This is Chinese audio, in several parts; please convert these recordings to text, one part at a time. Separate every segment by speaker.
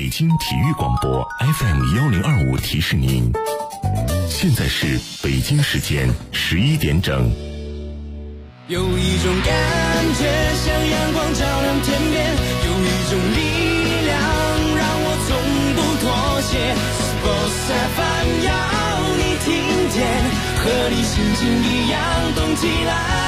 Speaker 1: 北京体育广播 FM1025提示您，现在是北京时间11点整。
Speaker 2: 有一种感觉像阳光照亮天边，有一种力量让我从不妥协。Sports FM 要你听见，和你心情一样动起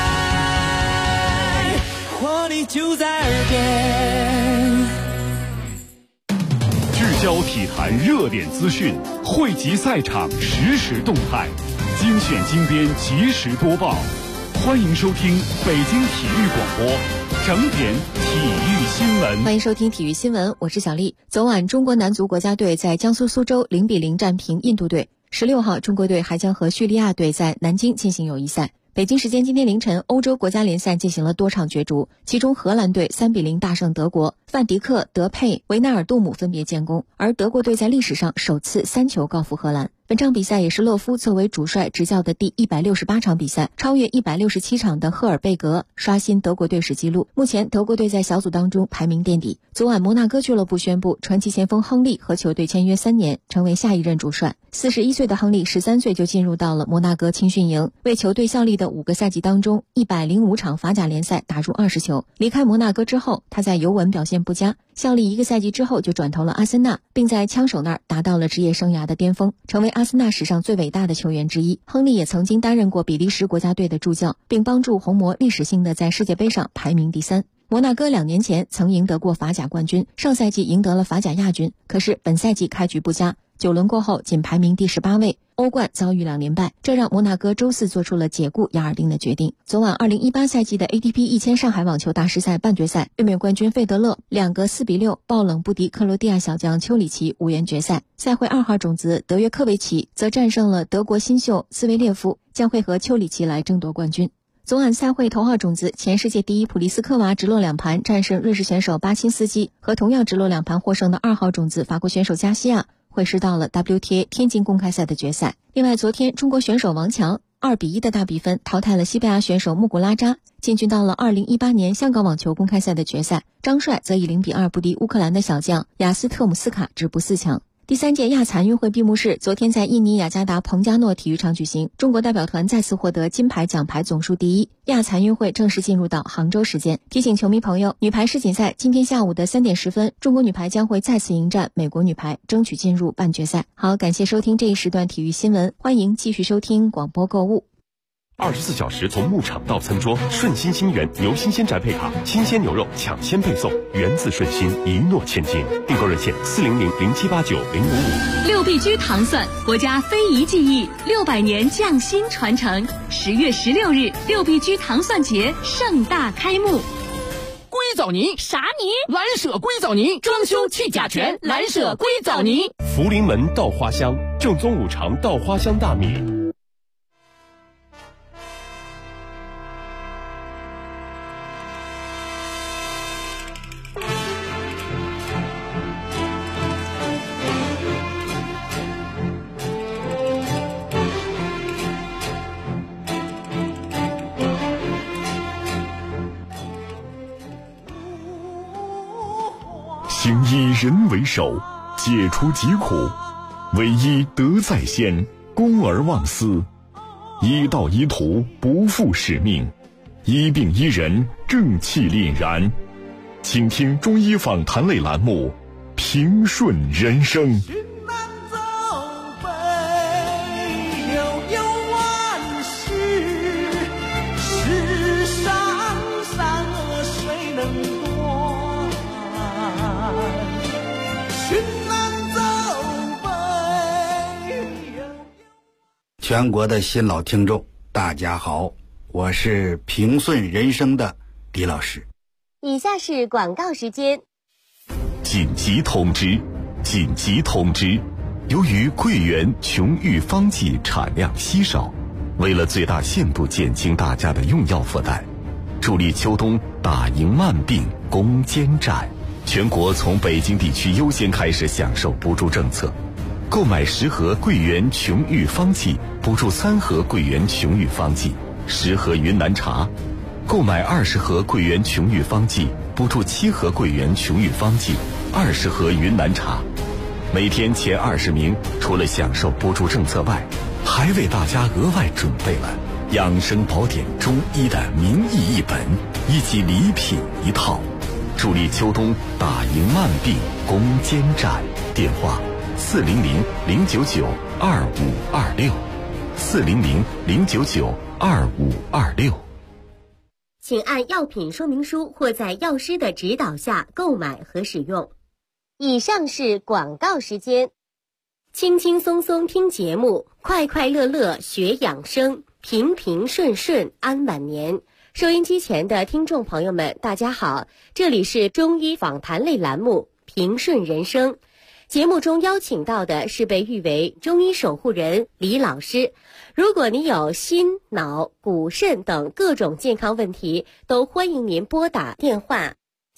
Speaker 2: 来，活力就在耳边。
Speaker 3: 聚焦体坛热点资讯，汇集赛场实时动态，精选精编及时播报。欢迎收听北京体育广播整点体育新闻。
Speaker 4: 欢迎收听体育新闻，我是小丽。昨晚中国男足国家队在江苏苏州0-0战平印度队。16号，中国队还将和叙利亚队在南京进行友谊赛。北京时间今天凌晨，欧洲国家联赛进行了多场角逐，其中荷兰队3-0大胜德国，范迪克、德佩、维纳尔杜姆分别建功，而德国队在历史上首次3球告负荷兰。本场比赛也是勒夫作为主帅执教的第168场比赛，超越167场的赫尔贝格，刷新德国队史纪录。目前德国队在小组当中排名垫底。昨晚摩纳哥俱乐部宣布，传奇前锋亨利和球队签约3年，成为下一任主帅。41岁的亨利13岁就进入到了摩纳哥青训营，为球队效力的5个赛季当中105场法甲联赛打入20球。离开摩纳哥之后，他在尤文表现不佳，效力1个赛季之后就转投了阿森纳，并在枪手那儿达到了职业生涯的巅峰，成为阿森纳史上最伟大的球员之一。亨利也曾经担任过比利时国家队的助教，并帮助红魔历史性的在世界杯上排名第3。摩纳哥2年前曾赢得过法甲冠军，上赛季赢得了法甲亚军，可是本赛季开局不佳，9轮过后仅排名第18位，欧冠遭遇2连败，这让摩纳哥周四做出了解雇雅尔丁的决定。昨晚2018赛季的 ATP 1000上海网球大师赛半决赛，卫冕冠军费德勒2个4-6爆冷不敌克罗地亚小将丘里奇，无缘决赛。赛会2号种子德约科维奇则战胜了德国新秀斯维列夫，将会和丘里奇来争夺冠军。昨晚赛会头号种子前世界第一普利斯科娃直落2盘战胜瑞士选手巴钦斯基，和同样直落2盘获胜的2号种子法国选手加西亚会师到了 WTA 天津公开赛的决赛。另外，昨天中国选手王强2-1的大比分淘汰了西班牙选手穆古拉扎，进军到了2018年香港网球公开赛的决赛。张帅则以0-2不敌乌克兰的小将雅斯特姆斯卡，止步4强。第3届亚残运会闭幕式昨天在印尼雅加达彭加诺体育场举行，中国代表团再次获得金牌奖牌总数第1，亚残运会正式进入到杭州时间。提醒球迷朋友，女排世锦赛今天下午的3点10分，中国女排将会再次迎战美国女排，争取进入半决赛。好，感谢收听这一时段体育新闻，欢迎继续收听广播购物。
Speaker 1: 24小时从牧场到餐桌，顺心新源牛新鲜宅配卡，新鲜牛肉抢先配送，源自顺心，一诺千金。订购热线400-0789-055。
Speaker 5: 六必居糖蒜，国家非遗技艺，600年匠心传承。10月16日，六必居糖蒜节盛大开幕。
Speaker 6: 硅藻泥
Speaker 5: 啥泥？
Speaker 6: 蓝舍硅藻泥，装修去甲醛，蓝舍硅藻泥。
Speaker 1: 福临门稻花香，正宗五常稻花香大米。行以人为首，解除疾苦，唯一德在先，公而忘私，医道医途，不负使命，医病医人，正气凛然。请听中医访谈类栏目《平顺人生》。
Speaker 7: 全国的新老听众大家好，我是平顺人生的李老师。
Speaker 8: 以下是广告时间。
Speaker 1: 紧急通知！紧急通知！由于桂圆琼玉方剂产量稀少，为了最大限度减轻大家的用药负担，助力秋冬打赢慢病攻坚战，全国从北京地区优先开始享受补助政策。购买10盒桂圆琼玉方剂补助3盒桂圆琼玉方剂，10盒云南茶；购买20盒桂圆琼玉方剂补助7盒桂圆琼玉方剂，20盒云南茶。 每天前20名除了享受补助政策外，还为大家额外准备了养生宝典中医的名医一本以及礼品一套，助力秋冬打赢慢病攻坚战。电话400-099-2526，400-099-2526。
Speaker 8: 请按药品说明书或在药师的指导下购买和使用。以上是广告时间。轻轻松松听节目，快快乐乐学养生，平平顺顺安晚年。收音机前的听众朋友们，大家好，这里是中医访谈类栏目《平顺人生》。节目中邀请到的是被誉为中医守护人李老师。如果你有心、脑、骨、肾等各种健康问题，都欢迎您拨打电话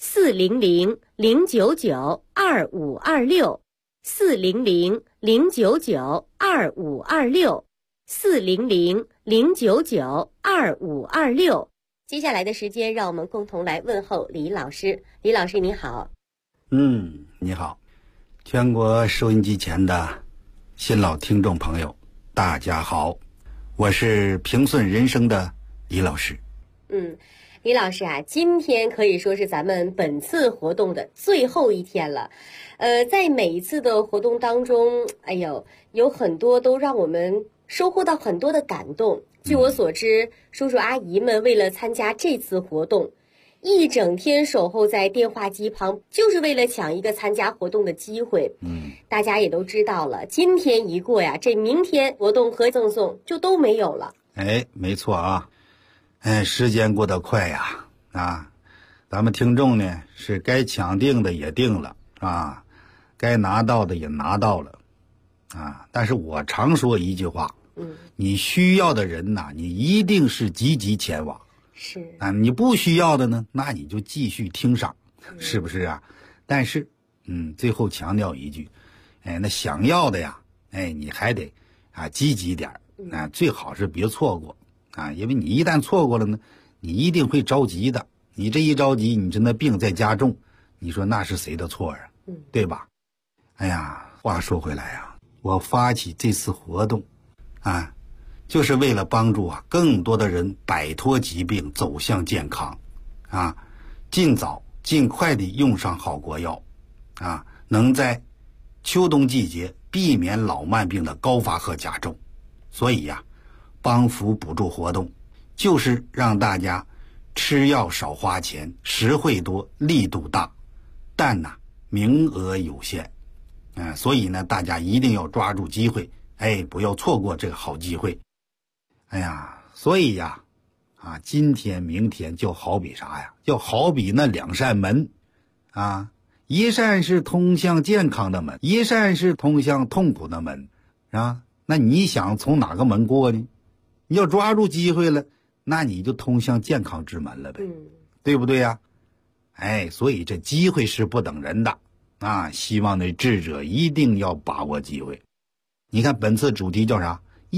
Speaker 8: 400-099-2526，400-099-2526。接下来的时间，让我们共同来问候李老师。李老师你好。
Speaker 7: 你好，全国收音机前的新老听众朋友，大家好，我是平顺人生的李老师。
Speaker 8: 李老师啊，今天可以说是咱们本次活动的最后一天了。在每一次的活动当中，有很多都让我们收获到很多的感动。据我所知，叔叔阿姨们为了参加这次活动，一整天守候在电话机旁，就是为了抢一个参加活动的机会。大家也都知道了，今天一过呀，这明天活动和赠送就都没有了。
Speaker 7: 没错啊。时间过得快呀，咱们听众呢是该抢定的也定了啊，该拿到的也拿到了啊。但是我常说一句话，你需要的人呐，你一定是积极前往。
Speaker 8: 是
Speaker 7: 啊，你不需要的呢，那你就继续听上，是不是啊？但是，最后强调一句，那想要的呀，你还得积极点最好是别错过因为你一旦错过了呢，你一定会着急的。你这一着急，你这那病在加重，你说那是谁的错啊？对吧？话说回来啊，我发起这次活动就是为了帮助更多的人摆脱疾病，走向健康尽早尽快地用上好国药能在秋冬季节避免老慢病的高发和加重。所以帮扶补助活动就是让大家吃药少花钱，实惠多，力度大，但名额有限所以呢，大家一定要抓住机会，不要错过这个好机会。所以今天明天就好比啥呀？就好比那2扇门一扇是通向健康的门，一扇是通向痛苦的门那你想从哪个门过呢？你要抓住机会了，那你就通向健康之门了呗，对不对呀？所以这机会是不等人的希望那智者一定要把握机会。你看本次主题叫啥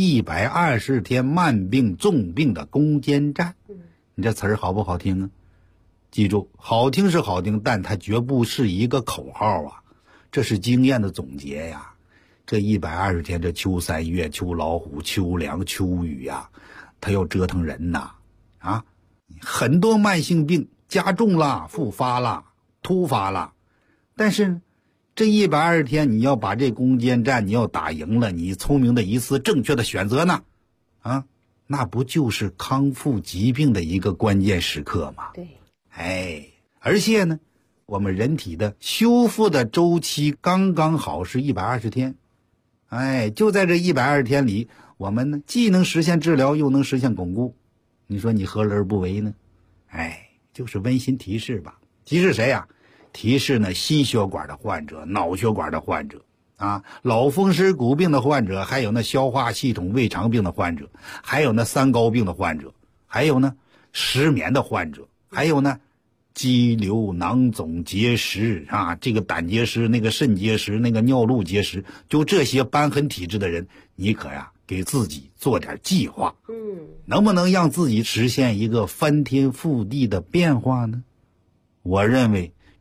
Speaker 7: ？120天慢病重病的攻坚战。你这词儿好不好听啊？记住，好听是好听，但它绝不是一个口号这是经验的总结呀。这120天，这秋3月、秋老虎、秋凉、秋雨它要折腾人很多慢性病加重了、复发了、突发了，但是这120天你要把这攻坚战你要打赢了，你聪明的一次正确的选择呢那不就是康复疾病的一个关键时刻吗？
Speaker 8: 对。
Speaker 7: 而且呢，我们人体的修复的周期刚刚好是120天。就在这120天里，我们呢既能实现治疗，又能实现巩固。你说你何乐而不为呢？就是温馨提示吧。提示谁呀？提示呢心血管的患者、脑血管的患者老风湿骨病的患者，还有那消化系统胃肠病的患者，还有那3高病的患者，还有呢失眠的患者，还有呢肌瘤、囊肿、结石这个胆结石、那个肾结石、那个尿路结石，就这些瘢痕体质的人，你可给自己做点计划。能不能让自己实现一个翻天覆地的变化呢？我认为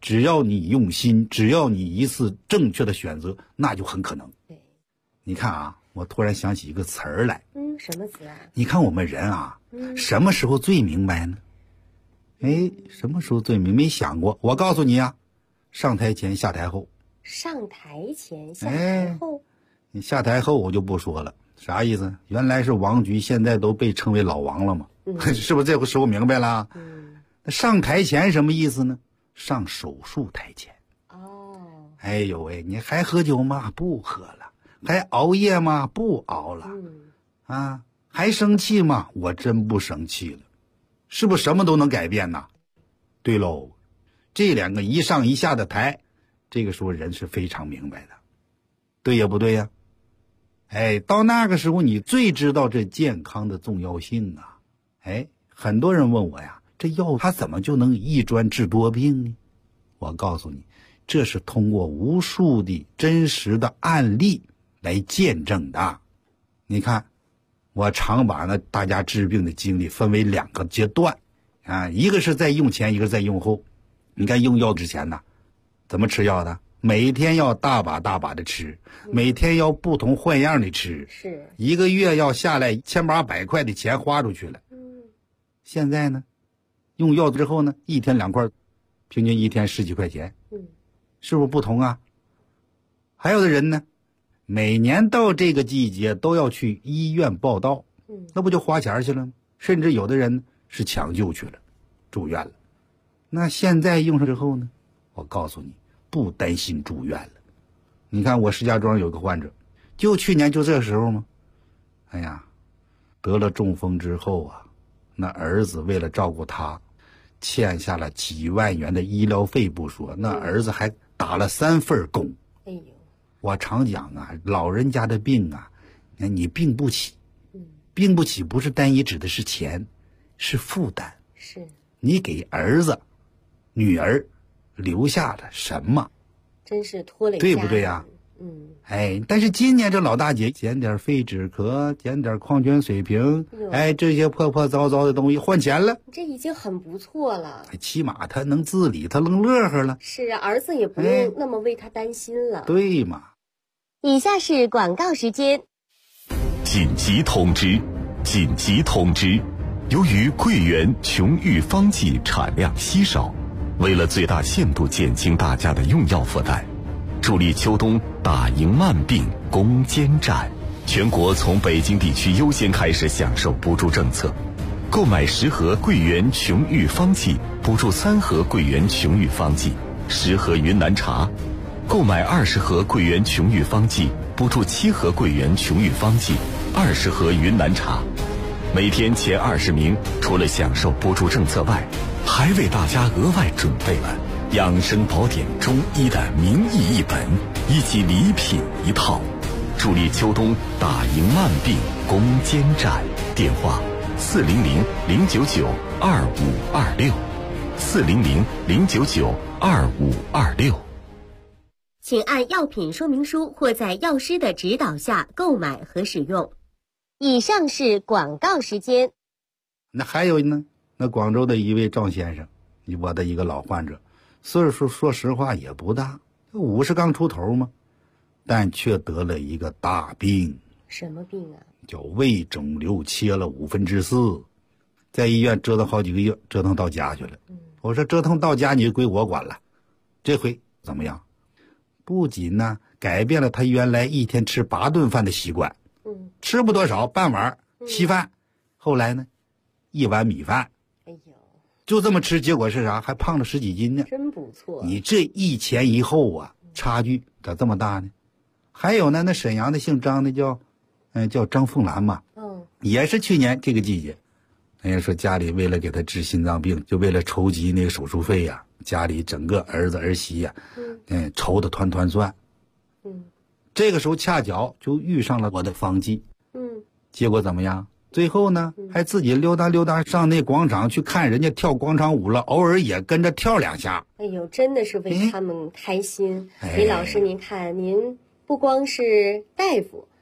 Speaker 7: 只要你用心，只要你一次正确的选择，那就很可能。
Speaker 8: 对，
Speaker 7: 你看啊，我突然想起一个词儿来。
Speaker 8: 什么词啊？
Speaker 7: 你看我们人啊，什么时候最明白呢？什么时候最没想过？我告诉你啊，上台前下台后。
Speaker 8: 上台前下台后。
Speaker 7: 你下台后我就不说了，啥意思？原来是王局，现在都被称为老王了嘛。是不是这个时候明白了？那上台前什么意思呢？上手术台前。哎呦喂，你还喝酒吗？不喝了。还熬夜吗？不熬了。还生气吗？我真不生气了。是不是什么都能改变呢？对喽，这两个一上一下的台，这个时候人是非常明白的，对呀不对呀？到那个时候你最知道这健康的重要性啊。很多人问我呀，这药它怎么就能一专治多病呢？我告诉你，这是通过无数的真实的案例来见证的。你看，我常把大家治病的经历分为两个阶段啊，一个是在用前，一个是在用后。你看用药之前呢，怎么吃药的？每天要大把大把的吃，每天要不同换样的吃，
Speaker 8: 是
Speaker 7: 一个月要下来1800块的钱花出去了。现在呢，用药之后呢，一天2块，平均一天10几块钱，是不是不同啊？还有的人呢，每年到这个季节都要去医院报到，那不就花钱去了吗？甚至有的人是抢救去了，住院了。那现在用上之后呢，我告诉你，不担心住院了。你看我石家庄有个患者，就去年就这时候嘛，得了中风之后啊，那儿子为了照顾他，欠下了几万元的医疗费不说，那儿子还打了3份工。我常讲啊，老人家的病啊，你病不起，病不起不是单一指的是钱，是负担。
Speaker 8: 是
Speaker 7: 你给儿子、女儿留下了什么？
Speaker 8: 真是拖累家，
Speaker 7: 对不对呀？但是今年这老大姐减点废纸壳，减点矿泉水瓶，这些破破糟糟的东西换钱了，
Speaker 8: 这已经很不错了。
Speaker 7: 起码他能自理，他能乐呵了。
Speaker 8: 是啊，儿子也不用那么为他担心了。
Speaker 7: 对嘛？
Speaker 8: 以下是广告时间。
Speaker 1: 紧急通知！紧急通知！由于桂圆琼玉方剂产量稀少，为了最大限度减轻大家的用药负担，助力秋冬打赢慢病攻坚战，全国从北京地区优先开始享受补助政策。购买10盒桂圆琼玉方剂，补助3盒桂圆琼玉方剂，10盒云南茶；购买20盒桂圆琼玉方剂，补助7盒桂圆琼玉方剂，20盒云南茶。每天前20名，除了享受补助政策外，还为大家额外准备了养生宝典中医的名医1本以及礼品1套，助力秋冬打赢慢病攻坚战。电话400-099-2526，400-099-2526。
Speaker 8: 请按药品说明书或在药师的指导下购买和使用。以上是广告时间。
Speaker 7: 那还有呢，那广州的一位赵先生，我的一个老患者，岁数说实话也不大，50刚出头嘛，但却得了一个大病。
Speaker 8: 什么病啊？
Speaker 7: 叫胃肿瘤切了4/5，在医院折腾好几个月，折腾到家去了。我说折腾到家你就归我管了。这回怎么样？不仅呢改变了他原来一天吃8顿饭的习惯，吃不多少，半碗稀饭，后来呢1碗米饭，就这么吃，结果是啥？还胖了10几斤呢。
Speaker 8: 真不错。你
Speaker 7: 这一前一后啊，差距咋这么大呢？还有呢，那沈阳的姓张的叫张凤兰嘛，也是去年这个季节，人家说家里为了给他治心脏病，就为了筹集那个手术费呀，家里整个儿子儿媳呀，愁得团团转。这个时候恰巧就遇上了我的方剂，结果怎么样？最后呢，还自己溜达溜达上那广场去看人家跳广场舞了，偶尔也跟着跳2下。
Speaker 8: 哎呦，真的是为他们开心。李老师，您看，您不光是大夫，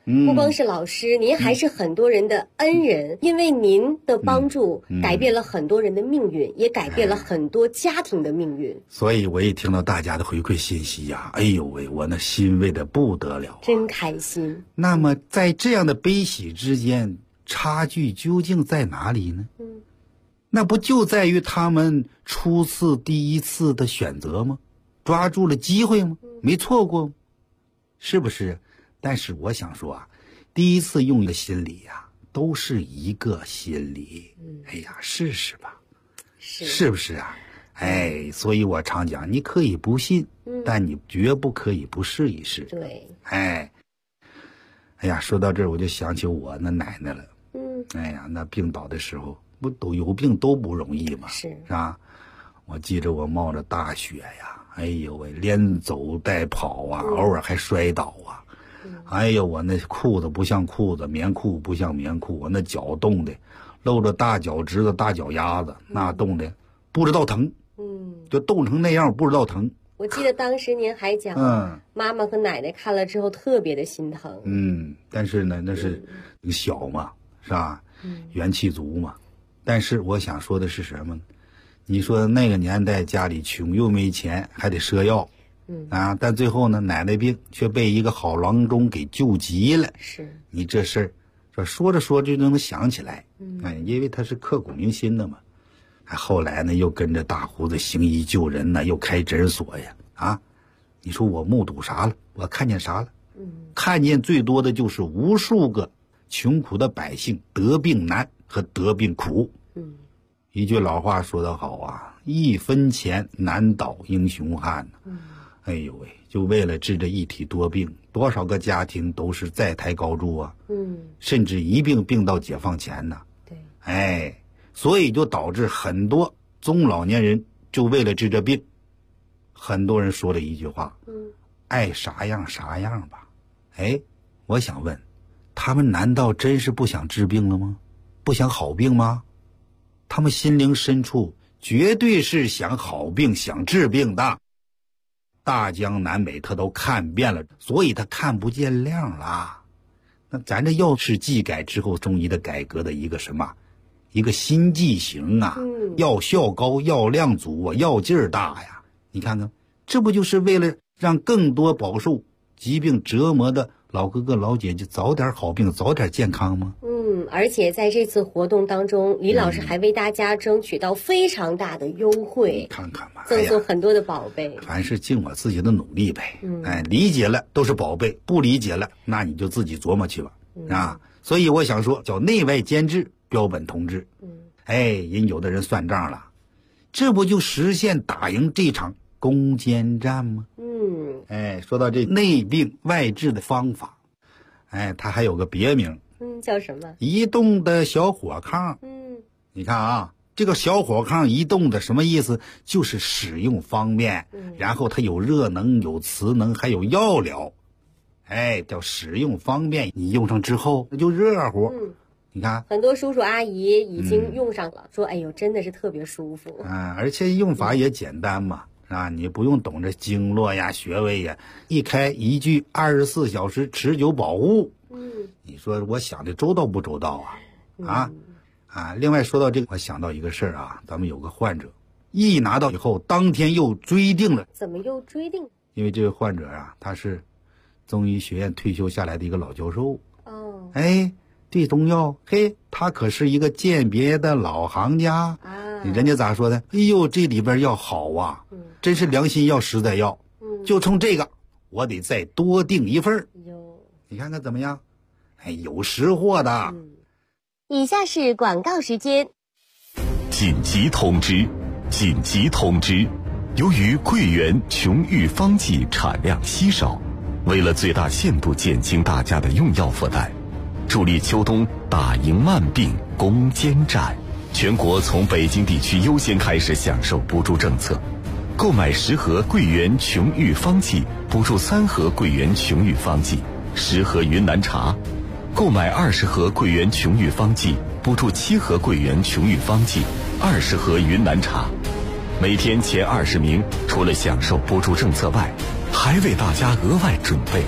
Speaker 8: 不光是老师，您还是很多人的恩人，因为您的帮助改变了很多人的命运，也改变了很多家庭的命运。
Speaker 7: 所以我一听到大家的回馈信息呀，哎呦喂，我那欣慰的不得了，
Speaker 8: 真开心。
Speaker 7: 那么在这样的悲喜之间，差距究竟在哪里呢？那不就在于他们第一次的选择吗？抓住了机会吗？没错过吗？是不是？但是我想说啊，第一次用的心理呀，都是一个心理。哎呀，试试吧，是不是啊？哎，所以我常讲，你可以不信，但你绝不可以不试一试。
Speaker 8: 对，
Speaker 7: 哎呀，说到这儿我就想起我那奶奶了。哎呀，那病倒的时候，不都有病都不容易嘛，是吧？我记着我冒着大雪呀，哎呦喂，连走带跑啊，偶尔还摔倒啊。哎呦，我那裤子不像裤子，棉裤不像棉裤，我那脚冻的露着大脚趾子、大脚丫子，那冻的不知道疼。就冻成那样，不知道疼。
Speaker 8: 我记得当时您还讲，妈妈和奶奶看了之后特别的心疼。
Speaker 7: 但是呢，那是小嘛，是吧？元气足嘛。但是我想说的是什么呢？你说那个年代家里穷又没钱，还得赊药。但最后呢，奶奶病却被一个好郎中给救急了。
Speaker 8: 是
Speaker 7: 你这事儿，说着就能想起来。因为他是刻骨铭心的嘛。后来呢，又跟着大胡子行医救人呢，又开诊所呀。你说我目睹啥了？我看见啥了？看见最多的就是无数个穷苦的百姓得病难和得病苦。一句老话说得好啊，一分钱难倒英雄汉。哎呦喂，就为了治这一体多病，多少个家庭都是债台高筑啊。甚至一病到解放前呢。对，所以就导致很多中老年人就为了治这病，很多人说了一句话，爱啥样啥样吧。我想问，他们难道真是不想治病了吗？不想好病吗？他们心灵深处绝对是想好病、想治病的。大江南北他都看遍了，所以他看不见亮了。那咱这药事技改之后，中医的改革的一个什么？一个新剂型啊，药效高，药量足啊，药劲儿大呀。你看看，这不就是为了让更多饱受疾病折磨的老哥哥老姐姐早点好病，早点健康吗？
Speaker 8: 而且在这次活动当中，李老师还为大家争取到非常大的优惠。看看吧，赠送很多的宝贝。
Speaker 7: 凡是尽我自己的努力呗。理解了都是宝贝，不理解了那你就自己琢磨去吧。所以我想说，叫内外兼治，标本同治。人有的人算账了，这不就实现打赢这场攻坚战吗？说到这内病外治的方法，它还有个别名。
Speaker 8: 叫什么？
Speaker 7: 移动的小火炕。你看啊，这个小火炕移动的什么意思？就是使用方便，然后它有热能、有磁能，还有药疗。叫使用方便，你用上之后那就热乎。你看，
Speaker 8: 很多叔叔阿姨已经用上了，说哎呦，真的是特别舒服。
Speaker 7: 而且用法也简单嘛，你不用懂这经络呀、穴位呀，一开一句24小时持久保护。你说我想的周到不周到啊？另外说到这个，我想到一个事儿啊，咱们有个患者一拿到以后，当天又追定了。
Speaker 8: 怎么又追定？
Speaker 7: 因为这位患者啊，他是中医学院退休下来的一个老教授。对中药，他可是一个鉴别的老行家。人家咋说的？哎呦，这里边药好啊，真是良心药、实在药。就冲这个，我得再多订一份。你看看怎么样？有识货的。
Speaker 8: 以下是广告时间。
Speaker 1: 紧急通知！紧急通知！由于桂圆琼玉方剂产量稀少，为了最大限度减轻大家的用药负担，助力秋冬打赢慢病攻坚战，全国从北京地区优先开始享受补助政策。购买10盒桂圆琼玉方剂，补助3盒桂圆琼玉方剂，10盒云南茶；购买20盒桂圆琼玉方剂，补助7盒桂圆琼玉方剂，20盒云南茶。每天前20名，除了享受补助政策外，还为大家额外准备了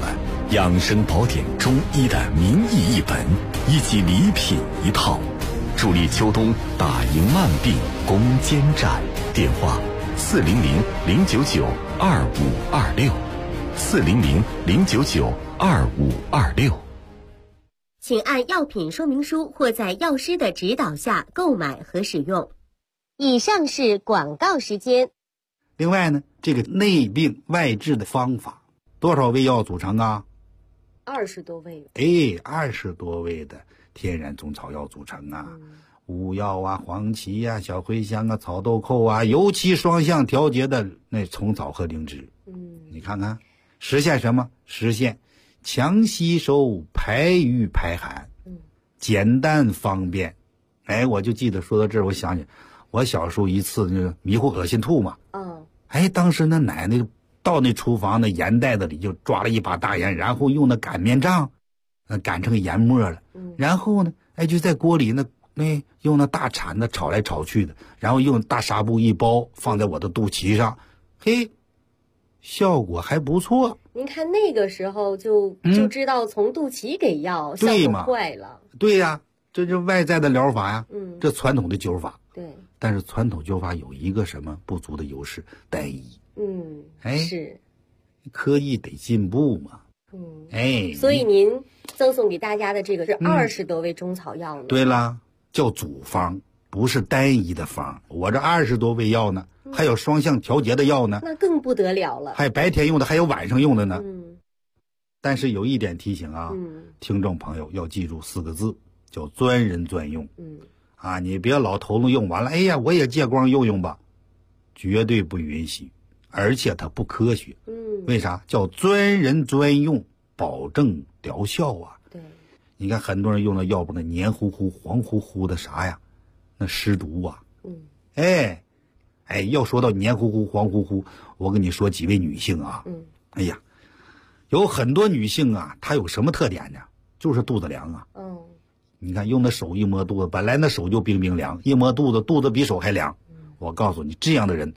Speaker 1: 养生宝典中医的名医一本，以及礼品一套，助力秋冬打赢慢病攻坚战。电话400-099-2526，400-099-2526。
Speaker 8: 请按药品说明书或在药师的指导下购买和使用。以上是广告时间。
Speaker 7: 另外呢，这个内病外治的方法，多少味药组成啊
Speaker 8: ？20多味。
Speaker 7: 20多味的天然中草药组成啊。乌药啊、黄芪啊、小茴香啊、草豆蔻啊，尤其双向调节的那虫草和灵芝。你看看，实现什么？实现强吸收、排瘀排寒，简单方便。我就记得说到这儿，我想起我小时候一次那个迷糊恶心吐嘛。当时那奶奶到那厨房那盐袋子里就抓了一把大盐，然后用那擀面杖擀成盐末了。然后呢，就在锅里用那大铲子炒来炒去的，然后用大纱布一包，放在我的肚脐上，效果还不错。
Speaker 8: 您看那个时候就知道从肚脐给药，效果快了。
Speaker 7: 对呀，这就外在的疗法呀。这传统的灸法。
Speaker 8: 对。
Speaker 7: 但是传统灸法有一个什么不足的优势？单一。
Speaker 8: 是。
Speaker 7: 科技得进步嘛。
Speaker 8: 所以您赠送给大家的这个是20多味中草药呢。
Speaker 7: 对啦。叫组方，不是单一的方。我这20多味药呢，还有双向调节的药呢，
Speaker 8: 那更不得了了。
Speaker 7: 还白天用的，还有晚上用的呢。但是有一点提醒啊，听众朋友要记住4个字，叫专人专用。你别老头子用完了，我也借光用用吧，绝对不允许，而且它不科学。为啥？叫专人专用，保证疗效啊。你看很多人用的药不那黏糊糊、黄乎乎的啥呀？那湿毒啊。要说到黏糊糊、黄乎乎，我跟你说几位女性啊。有很多女性啊，她有什么特点呢？就是肚子凉啊。你看用的手一摸肚子，本来那手就冰冰凉，一摸肚子，肚子比手还凉。我告诉你，这样的人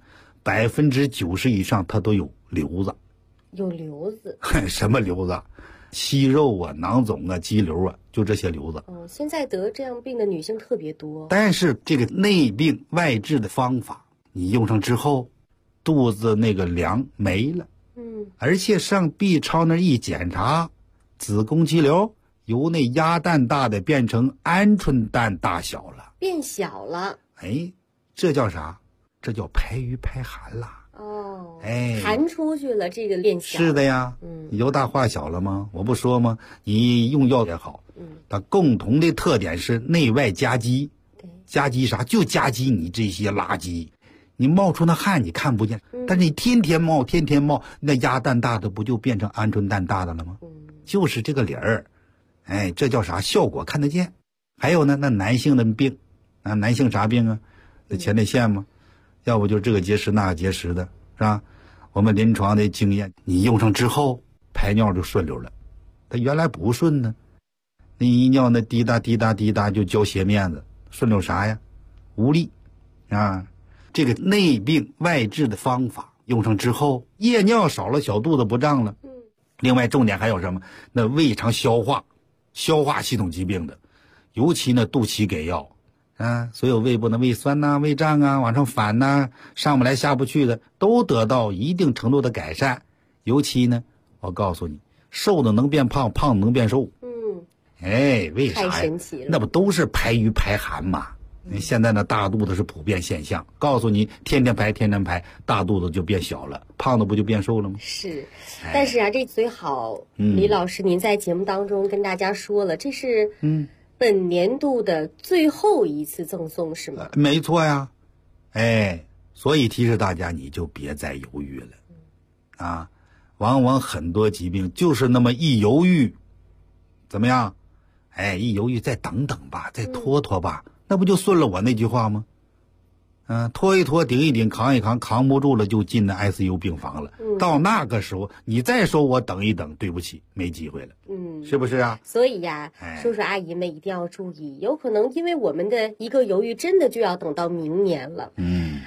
Speaker 7: 90%以上她都有瘤子。
Speaker 8: 有瘤子？
Speaker 7: 什么瘤子？息肉啊、囊肿啊、肌瘤啊，就这些瘤子。
Speaker 8: 现在得这样病的女性特别多。
Speaker 7: 但是这个内病外治的方法，你用上之后，肚子那个凉没了。而且上 B 超那一检查，子宫肌瘤由那鸭蛋大的变成鹌鹑蛋大小了，
Speaker 8: 变小了。
Speaker 7: 这叫啥？这叫排瘀排寒了。
Speaker 8: 含出去了，这个变小。
Speaker 7: 是的呀。由大化小了吗？我不说吗？你用药也好，它共同的特点是内外夹击。夹击啥？就夹击你这些垃圾。你冒出那汗你看不见，但是你天天冒，那鸭蛋大的不就变成鹌鹑蛋大的了吗？就是这个理儿。这叫啥？效果看得见。还有呢，那男性的病，男性啥病啊？那前列腺吗？要不就这个结石那个结石的，是吧？我们临床的经验，你用上之后排尿就顺溜了。它原来不顺呢，那一尿那滴答滴答滴答就交鞋面子，顺溜啥呀？无力啊！这个内病外治的方法用上之后，夜尿少了，小肚子不胀了。另外重点还有什么？那胃肠消化系统疾病的，尤其那肚脐给药所有胃部的胃酸呐、胃胀啊、往上反呐、上不来下不去的，都得到一定程度的改善。尤其呢，我告诉你，瘦的能变胖，胖的能变瘦。为啥呀？
Speaker 8: 太神奇了。
Speaker 7: 那不都是排瘀排寒吗？现在呢，大肚子是普遍现象。告诉你，天天排，大肚子就变小了，胖的不就变瘦了吗？
Speaker 8: 是，但是这最好，李老师您在节目当中跟大家说了，这是本年度的最后一次赠送是吗？
Speaker 7: 没错呀。所以提示大家，你就别再犹豫了。往往很多疾病就是那么一犹豫，怎么样？一犹豫再等等吧，再拖拖吧，那不就顺了我那句话吗？拖一拖，顶一顶，扛一扛，扛不住了就进那 ICU 病房了。到那个时候，你再说我等一等，对不起，没机会了。是不是啊？
Speaker 8: 所以呀，叔叔阿姨们一定要注意，有可能因为我们的一个犹豫，真的就要等到明年了。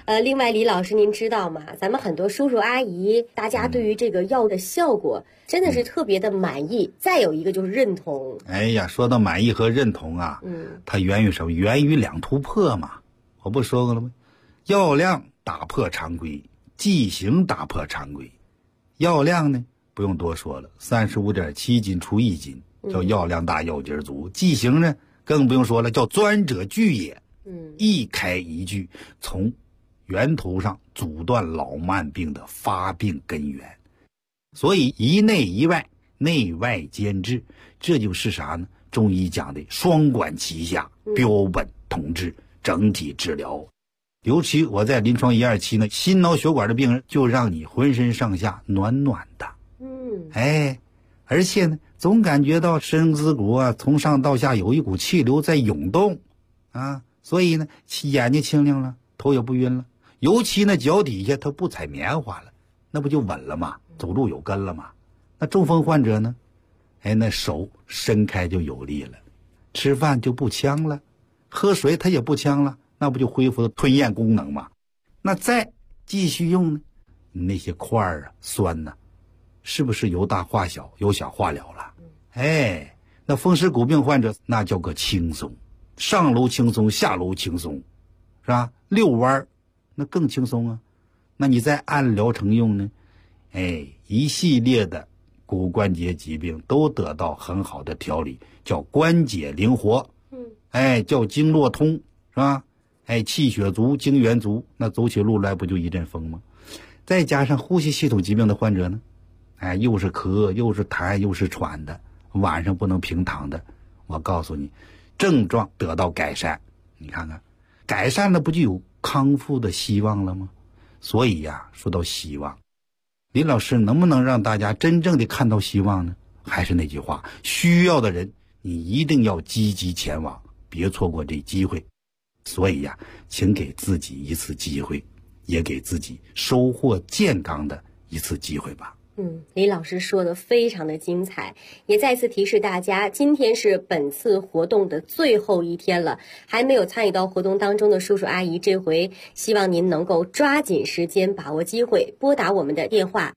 Speaker 8: 另外李老师您知道吗？咱们很多叔叔阿姨，大家对于这个药的效果真的是特别的满意。再有一个就是认同。
Speaker 7: 哎呀，说到满意和认同啊，它源于什么？源于两突破嘛。我不说过了吗？药量打破常规，剂型打破常规。药量呢不用多说了，35.7斤除1斤，叫药量大药劲足。剂型呢更不用说了，叫专者具也。一开一句，从源头上阻断老慢病的发病根源。所以一内一外，内外兼治，这就是啥呢？中医讲的双管齐下，标本统治，整体治疗。尤其我在临床1、2期呢，心脑血管的病人就让你浑身上下暖暖的。而且呢，总感觉到身子骨啊，从上到下有一股气流在涌动啊，所以呢，眼睛清亮了，头也不晕了。尤其呢，脚底下它不踩棉花了，那不就稳了吗？走路有根了吗？那中风患者呢？那手伸开就有力了，吃饭就不呛了，喝水它也不呛了，那不就恢复了吞咽功能吗？那再继续用呢，那些块儿啊、酸呢，是不是由大化小，由小化了了？那风湿骨病患者那叫个轻松，上楼轻松，下楼轻松，是吧？遛弯那更轻松啊。那你再按疗程用呢，一系列的骨关节疾病都得到很好的调理，叫关节灵活，叫经络通，是吧？气血足，精元足，那走起路来不就一阵风吗？再加上呼吸系统疾病的患者呢，又是咳，又是痰，又是喘的，晚上不能平躺的，我告诉你，症状得到改善，你看看，改善了不就有康复的希望了吗？所以呀，说到希望，李老师能不能让大家真正的看到希望呢？还是那句话，需要的人你一定要积极前往，别错过这机会。所以呀，请给自己一次机会，也给自己收获健康的一次机会吧。
Speaker 8: 李老师说的非常的精彩，也再次提示大家，今天是本次活动的最后一天了，还没有参与到活动当中的叔叔阿姨，这回希望您能够抓紧时间，把握机会，拨打我们的电话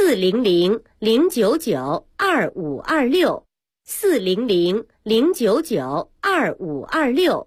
Speaker 8: 400-099-2526 400-099-2526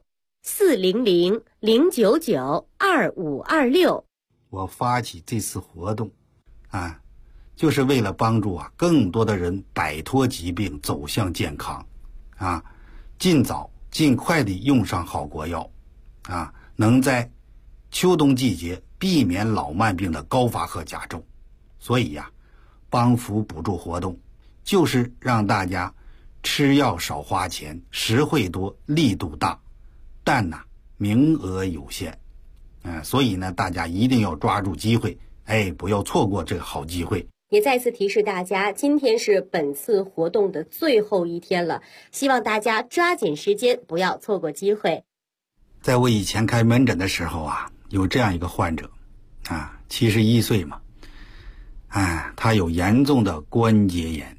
Speaker 8: 400-099-2526。
Speaker 7: 我发起这次活动就是为了帮助更多的人摆脱疾病，走向健康尽早尽快地用上好国药能在秋冬季节避免老慢病的高发和加重。所以帮扶补助活动就是让大家吃药少花钱，实惠多，力度大，但名额有限所以呢，大家一定要抓住机会，不要错过这个好机会。
Speaker 8: 也再次提示大家，今天是本次活动的最后一天了，希望大家抓紧时间，不要错过机会。
Speaker 7: 在我以前开门诊的时候有这样一个患者71岁嘛，他有严重的关节炎，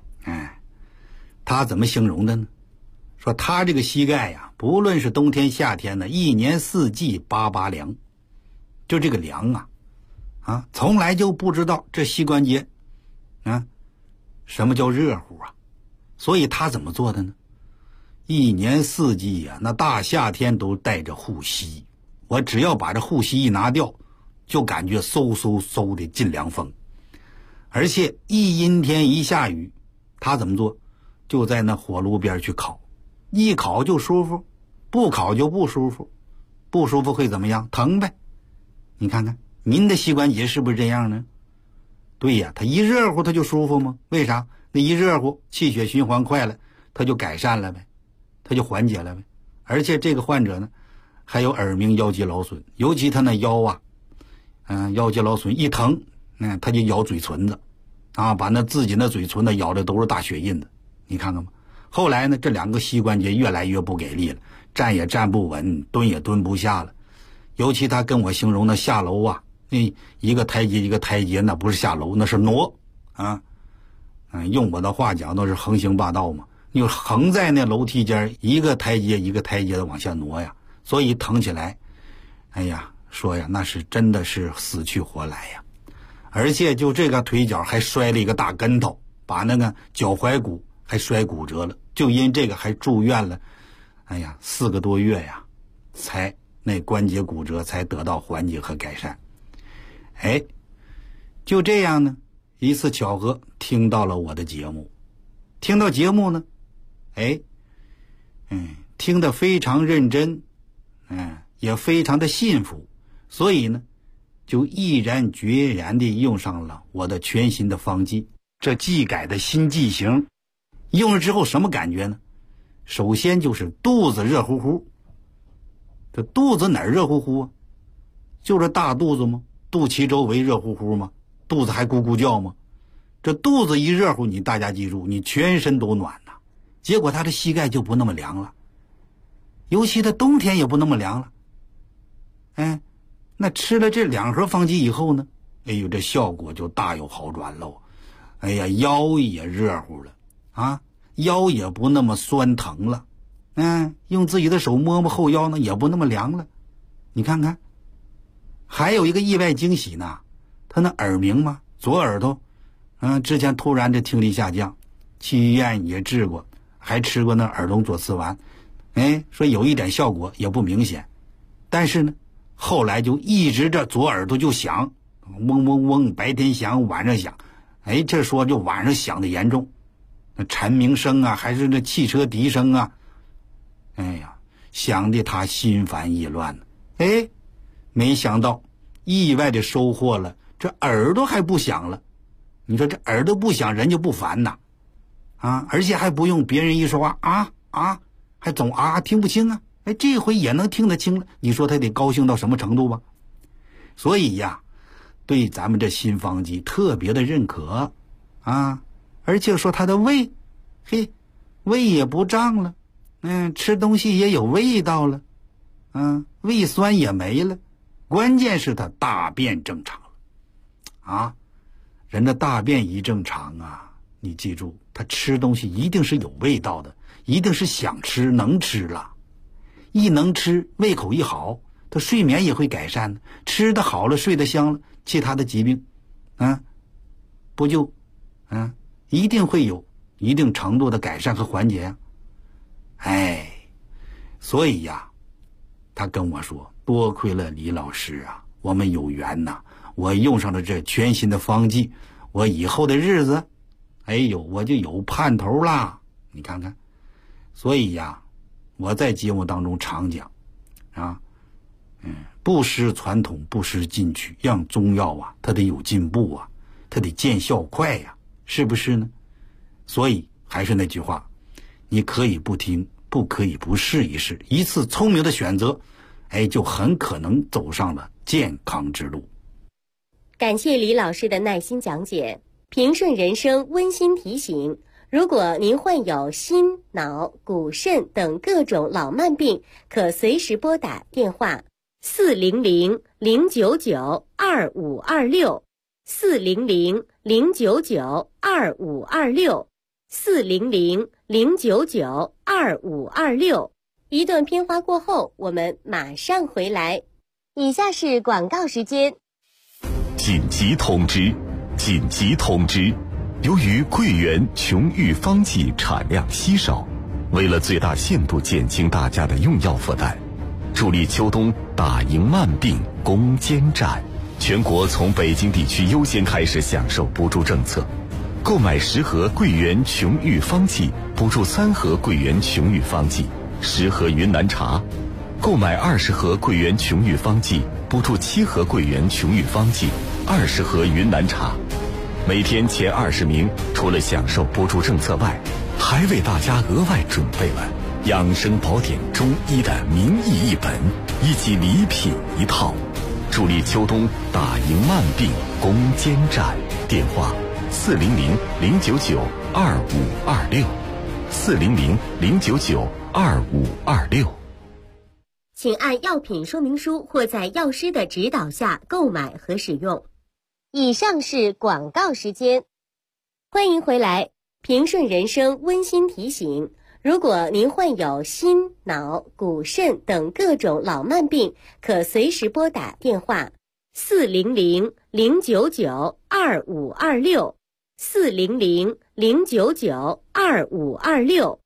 Speaker 7: 他怎么形容的呢？说他这个膝盖不论是冬天夏天呢，一年四季巴巴凉，就这个凉从来就不知道这膝关节什么叫热乎所以他怎么做的呢？一年四季那大夏天都带着护膝，我只要把这护膝一拿掉，就感觉嗖嗖嗖的进凉风。而且一阴天一下雨，他怎么做？就在那火炉边去烤，一烤就舒服，不烤就不舒服，不舒服会怎么样？疼呗。你看看您的膝关节是不是这样呢？对呀，它一热乎它就舒服吗？为啥？那一热乎气血循环快了，它就改善了呗，它就缓解了呗。而且这个患者呢还有耳鸣腰肌劳损，尤其他那腰腰肌劳损一疼他就咬嘴唇子把那自己那嘴唇子咬的都是大血印子，你看看吧。后来呢，这两个膝关节越来越不给力了，站也站不稳，蹲也蹲不下了。尤其他跟我形容那下楼一个台阶一个台阶，那不是下楼，那是挪用我的话讲，那是横行霸道嘛。你横在那楼梯间，一个台阶一个台阶的往下挪呀，所以疼起来说呀，那是真的是死去活来呀，而且就这个腿脚还摔了一个大跟头，把那个脚踝骨还摔骨折了，就因这个还住院了4个多月呀，才那关节骨折才得到缓解和改善。就这样呢，一次巧合听到了我的节目，听到节目呢听得非常认真，也非常的信服，所以呢就毅然决然地用上了我的全新的方剂，这技改的新剂型。用了之后什么感觉呢？首先就是肚子热乎乎。这肚子哪儿热乎乎啊？就是大肚子吗？肚脐周围热乎乎吗？肚子还咕咕叫吗？这肚子一热乎，你大家记住，你全身都暖呐。结果他的膝盖就不那么凉了，尤其的冬天也不那么凉了。那吃了这2盒方剂以后呢，这效果就大有好转喽。腰也热乎了啊，腰也不那么酸疼了。用自己的手摸摸后腰呢，也不那么凉了。你看看，还有一个意外惊喜呢，他那耳鸣嘛，左耳朵，之前突然的听力下降，去医院也治过，还吃过那耳聋左次丸，说有一点效果，也不明显。但是呢，后来就一直这左耳朵就响，嗡嗡嗡，白天响，晚上响。这说就晚上响的严重，那蝉鸣声啊，还是那汽车笛声啊，想的他心烦意乱呢。没想到意外的收获了，这耳朵还不响了。你说这耳朵不响，人就不烦呐，而且还不用别人一说话还总听不清啊。这回也能听得清了，你说他得高兴到什么程度吧？所以呀，对咱们这新方剂特别的认可而且说他的胃也不胀了，吃东西也有味道了，胃酸也没了，关键是他大便正常了人的大便一正常你记住，他吃东西一定是有味道的，一定是想吃能吃了，一能吃，胃口一好，他睡眠也会改善的，吃得好了，睡得香了，其他的疾病不就一定会有一定程度的改善和缓解所以呀，他跟我说，多亏了李老师我们有缘我用上了这全新的方剂，我以后的日子我就有盼头啦。你看看，所以呀，我在节目当中常讲不失传统，不失进取，让中药它得有进步它得见效快是不是呢？所以还是那句话，你可以不听，不可以不试一试，一次聪明的选择就很可能走上了健康之路。
Speaker 8: 感谢李老师的耐心讲解。平顺人生温馨提醒，如果您患有心、脑、骨、肾等各种老慢病，可随时拨打电话400-099-2526 400-099-2526 400-099-2526。一段片花过后，我们马上回来。以下是广告时间。
Speaker 1: 紧急通知！紧急通知！由于桂圆琼玉方剂产量稀少，为了最大限度减轻大家的用药负担，助力秋冬打赢慢病攻坚战，全国从北京地区优先开始享受补助政策。购买10盒桂圆琼玉方剂，补助3盒桂圆琼玉方剂，10盒云南茶；购买20盒桂圆琼玉方剂，补助7盒桂圆琼玉方剂，20盒云南茶。每天前20名，除了享受补助政策外，还为大家额外准备了养生宝典中医的名医1本以及礼品1套，助力秋冬打赢慢病攻坚战。电话400-099-2526 400-099-2526。
Speaker 8: 请按药品说明书或在药师的指导下购买和使用。以上是广告时间。欢迎回来。平顺人生温馨提醒， 如果您患有心、脑、骨、肾等各种老慢病，可随时拨打电话400-099-2526 400-099-2526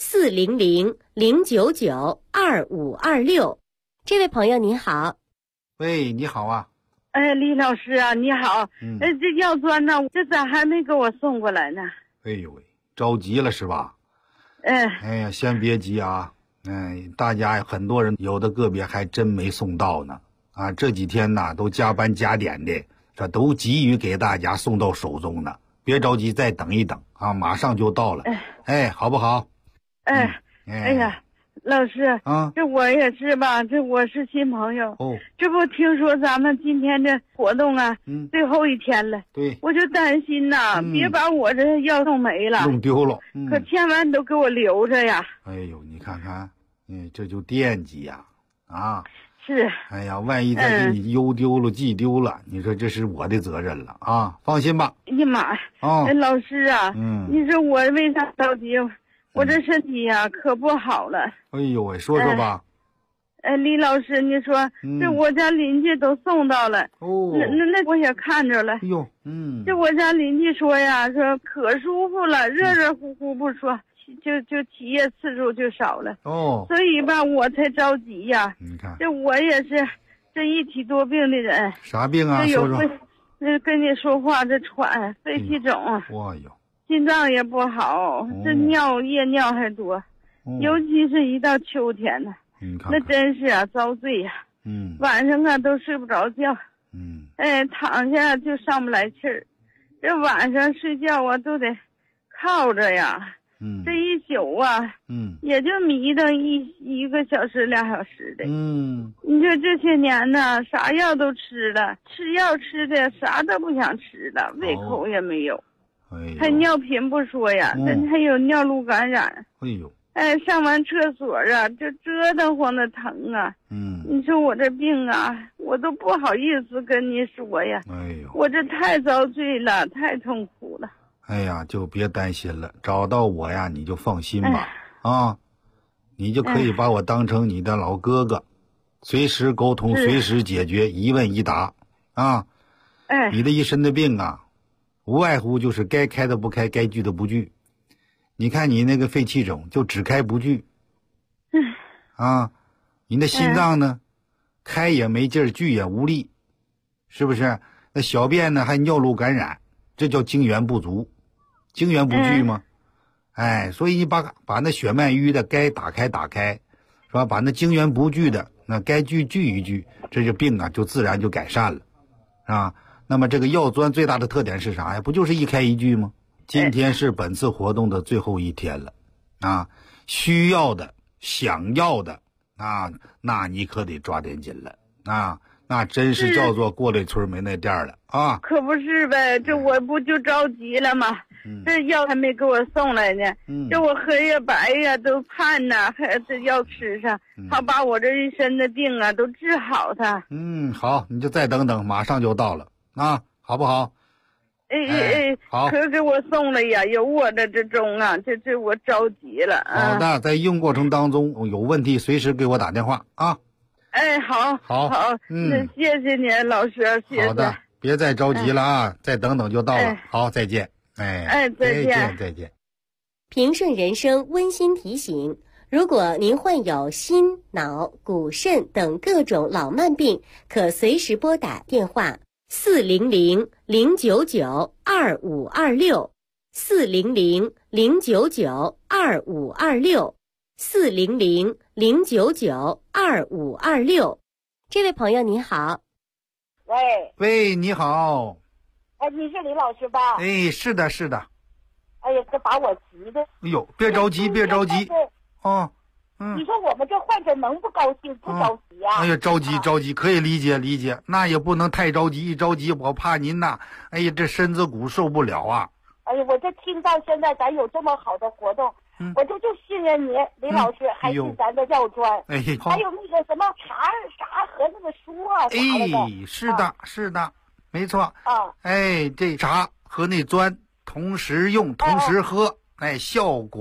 Speaker 8: 400-099-2526。这位朋友您好。
Speaker 7: 喂，你好啊。
Speaker 9: 李老师啊，你好。这药砖呢，这咋还没给我送过来呢？
Speaker 7: 哎呦喂，着急了是吧？哎呀，先别急啊。大家很多人有的个别还真没送到呢。啊，这几天呢都加班加点的，这都急于给大家送到手中呢。别着急，再等一等啊，马上就到了。好不好？哎
Speaker 9: 呀，老师啊，这我也是吧，这我是新朋友。这不听说咱们今天这活动啊，最后一天了。
Speaker 7: 对，
Speaker 9: 我就担心呐，别把我这药弄没了，
Speaker 7: 弄丢了。
Speaker 9: 可千万都给我留着呀。
Speaker 7: 哎呦，你看看，这就惦记呀，啊。
Speaker 9: 是。
Speaker 7: 哎呀，万一再给你邮丢了、寄丢了，你说这是我的责任了啊！放心吧。
Speaker 9: 哎呀妈呀！老师啊，你说我为啥着急？我这身体呀可不好了。
Speaker 7: 哎呦喂，说说吧。
Speaker 9: 李老师，你说这我家邻居都送到了。那我也看着了。
Speaker 7: 哎呦，
Speaker 9: 这我家邻居说呀，说可舒服了，热热乎乎不说。就起夜次数就少了所以吧我才着急呀。
Speaker 7: 你看，
Speaker 9: 这我也是这一体多病的人。
Speaker 7: 啥病啊？说说。
Speaker 9: 跟你说话这喘，肺气肿。
Speaker 7: 哇哟！
Speaker 9: 心脏也不好，这夜尿还多，尤其是一到秋天呢，那真是啊遭罪呀。晚上啊都睡不着觉。躺下就上不来气儿，这晚上睡觉啊都得靠着呀。这一宿啊，也就迷瞪一个小时2小时的。你说这些年呢，啥药都吃了，吃药吃的啥都不想吃了，胃口也没有。还尿频不说呀，还有尿路感染。上完厕所啊，就折腾慌的疼啊。你说我这病啊，我都不好意思跟你说呀。我这太遭罪了，太痛苦了。
Speaker 7: 哎呀，就别担心了，找到我呀，你就放心吧。啊，你就可以把我当成你的老哥哥，随时沟通，随时解决，一问一答。啊，你的一身的病啊，无外乎就是该开的不开，该拒的不拒。你看你那个肺气肿，就只开不拒。啊，你那心脏呢，开也没劲儿，拒也无力，是不是？那小便呢还尿路感染，这叫精元不足。精元不拒吗？所以你把那血脉瘀的该打开，是吧？把那精元不拒的那该拒一拒，这就病啊就自然就改善了，啊。那么这个药砖最大的特点是啥呀？不就是一开一拒吗？今天是本次活动的最后一天了，啊，需要的、想要的啊，那你可得抓点紧了啊。那真是叫做过了村没那店了啊！
Speaker 9: 可不是呗，这我不就着急了吗？这药还没给我送来呢，这我黑呀白呀都盼呐，还这药吃上，好把我这一身的病啊都治好它。
Speaker 7: 好，你就再等等，马上就到了啊，好不好？好，
Speaker 9: 可给我送了呀，有我的这中啊，这我着急了啊。
Speaker 7: 好的，在用过程当中有问题，随时给我打电话啊。好，
Speaker 9: 那谢谢您，老师，谢谢。
Speaker 7: 好的，别再着急了啊，再等等就到了。好，再见。
Speaker 9: 再见。
Speaker 7: 再见。
Speaker 8: 平顺人生温馨提醒：如果您患有心、脑、骨、肾等各种老慢病，可随时拨打电话400-099-2526 400-099-2526 400-099-2526。这位朋友你好。
Speaker 7: 喂，你好。
Speaker 10: 你是李老师吧？
Speaker 7: 是的。
Speaker 10: 哎呀，这把我急的。
Speaker 7: 哎呦，别着急。
Speaker 10: 你说我们这患者能不高兴不着急呀？
Speaker 7: 哎呀，着急，可以理解，那也不能太着急，一着急我怕您呐，哎呀，这身子骨受不了啊。
Speaker 10: 哎呀，我这听到现在咱有这么好的活动，我就信任您，李老师，还是咱的药砖，还有那个什么茶啥和那个书啊啥
Speaker 7: 的。是的，没错啊。这茶和那砖同时用，同时喝，效果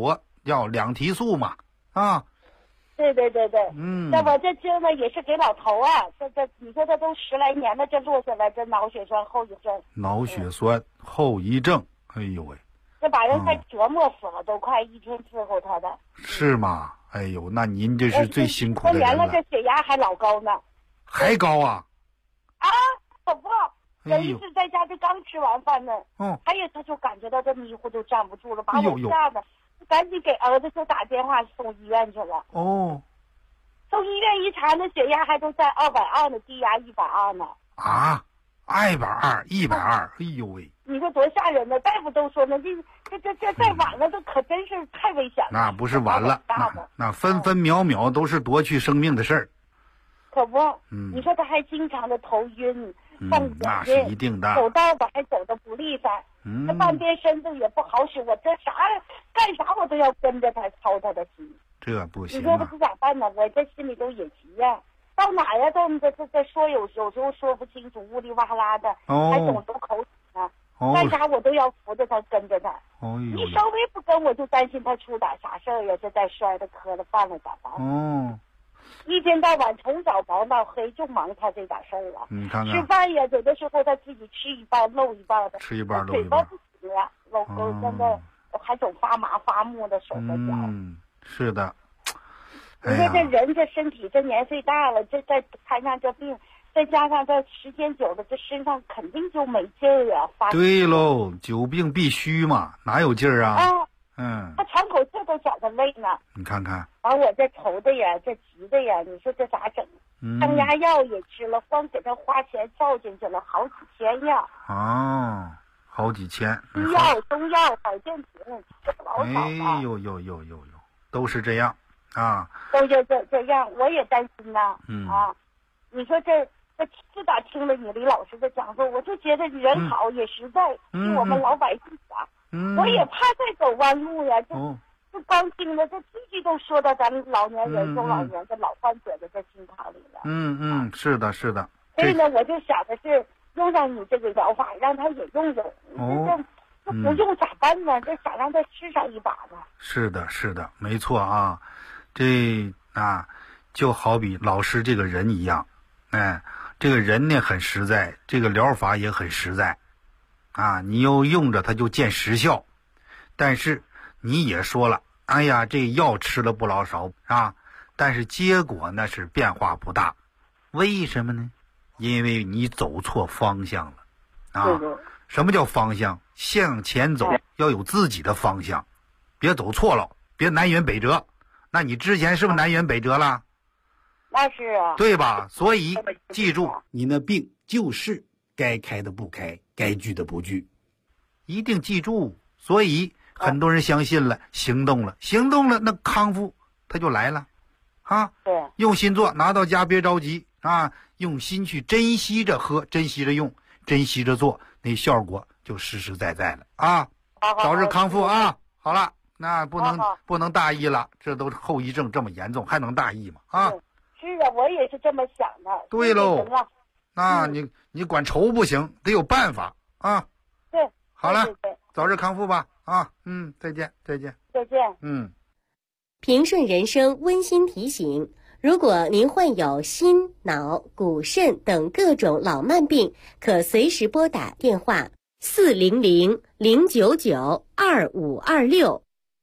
Speaker 7: 要2提速嘛，啊。
Speaker 10: 对，那我这经呢也是给老头啊，这你说这都10来年了，这落下来这脑血栓后遗症。
Speaker 7: 脑血栓后遗症，哎呦喂，
Speaker 10: 这把人快折磨死了，都快一天伺候他的。
Speaker 7: 是吗？哎呦，那您这是最辛苦的人了。
Speaker 10: 多年了，这血压还老高呢。
Speaker 7: 还高啊？
Speaker 10: 啊，可不。有一次在家，这刚吃完饭呢，还有他就感觉到这迷糊就站不住了，把我吓得赶紧给儿子就打电话送医院去了。
Speaker 7: 哦，
Speaker 10: 送医院一查，那血压还都在220呢，低压120呢。
Speaker 7: 啊，120，120，哎呦喂！
Speaker 10: 你说多吓人呢！大夫都说呢，这再晚了，这可真是太危险了。
Speaker 7: 那不是晚了，那分分秒秒都是夺去生命的事儿。
Speaker 10: 可不，你说他还经常的头晕。
Speaker 7: 那是一定的，
Speaker 10: 走道吧还走得不利索，这半边身子也不好使，我这干啥我都要跟着他操他的心，
Speaker 7: 这不行。
Speaker 10: 你说这咋办呢？我这心里都也急呀，到哪呀都这说有时候说不清楚，呜里哇啦的，还总流口水呢。干啥我都要扶着他跟着他，你稍微不跟我就担心他出点啥事儿呀，这再摔的磕的绊了咋办？一天到晚从早忙到黑，就忙他这点事儿了。
Speaker 7: 你看看
Speaker 10: 吃饭呀，有的时候他自己吃一半漏一半的，
Speaker 7: 吃一半漏一半，
Speaker 10: 嘴巴不行了，漏真的还总发麻发木的手和脚。
Speaker 7: 是的。
Speaker 10: 你说这人这身体这年岁大了，这再摊上这病，再加上这时间久了，这身上肯定就没劲儿啊。
Speaker 7: 对喽，久病必虚嘛，哪有劲儿啊？
Speaker 10: 他喘口气都觉得累呢。
Speaker 7: 你看看，
Speaker 10: 完我这愁的呀，这急的呀，你说这咋整？降压药也吃了，光给他花钱照进去了好几千呀。
Speaker 7: 好几千。
Speaker 10: 医药、中药、保健品，这老少
Speaker 7: 哎呦，都是这样啊。
Speaker 10: 都就这样，我也担心呐。你说这自打听了你李老师的讲座，我就觉得人好也实在，替我们老百姓想。我也怕再走弯路呀，这刚听了，这句句都说到咱们老年人、中老年的老患者的这心坎里了。
Speaker 7: 是的。
Speaker 10: 所以呢，我就想的是用上你这个疗法，让他也用。这不用咋办呢？这想让他试上一把呢。
Speaker 7: 是的，没错啊。就好比老师这个人一样，这个人呢很实在，这个疗法也很实在。你又用着它就见实效，但是你也说了，哎呀，这药吃了不老少啊，但是结果呢是变化不大，为什么呢？因为你走错方向了什么叫方向？向前走要有自己的方向，别走错了，别南辕北辙。那你之前是不是南辕北辙了？
Speaker 10: 那是啊，
Speaker 7: 对吧？所以记住，你那病就是该开的不开，该拒的不拒，一定记住。所以很多人相信了，行动了，那康复它就来了
Speaker 10: 对，
Speaker 7: 用心做，拿到家别着急用心去珍惜着喝，珍惜着用，珍惜着做，那效果就实实在在了早日康复好了，那不能大意了，这都是后遗症这么严重，还能大意吗？
Speaker 10: 是啊，我也是这么想的。
Speaker 7: 对喽，你管愁不行，得有办法
Speaker 10: 对，
Speaker 7: 好了，早日康复吧再见。
Speaker 8: 平顺人生温馨提醒：如果您患有心、脑、骨、肾等各种老慢病，可随时拨打电话400-099-2526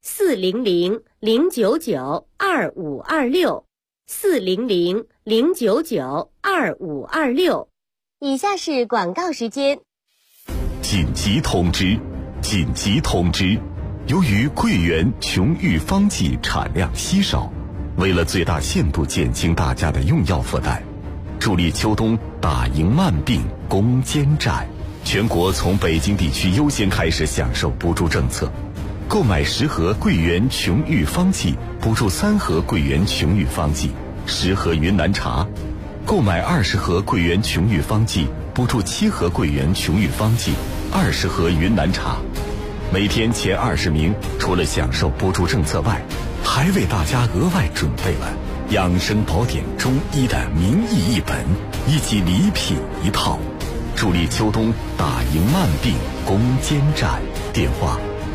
Speaker 8: 400-099-2526 400-099-2526。以下是广告时间。
Speaker 1: 紧急通知！由于桂圆琼玉方剂产量稀少，为了最大限度减轻大家的用药负担，助力秋冬打赢慢病攻坚战，全国从北京地区优先开始享受补助政策。购买10盒桂圆琼玉方剂，补助3盒桂圆琼玉方剂，10盒云南茶；购买20盒桂圆琼玉方剂，补助7盒桂圆琼玉方剂，20盒云南茶。每天前20名，除了享受补助政策外，还为大家额外准备了养生宝典中医的名医1本以及礼品1套，助力秋冬打赢慢病攻坚战。电话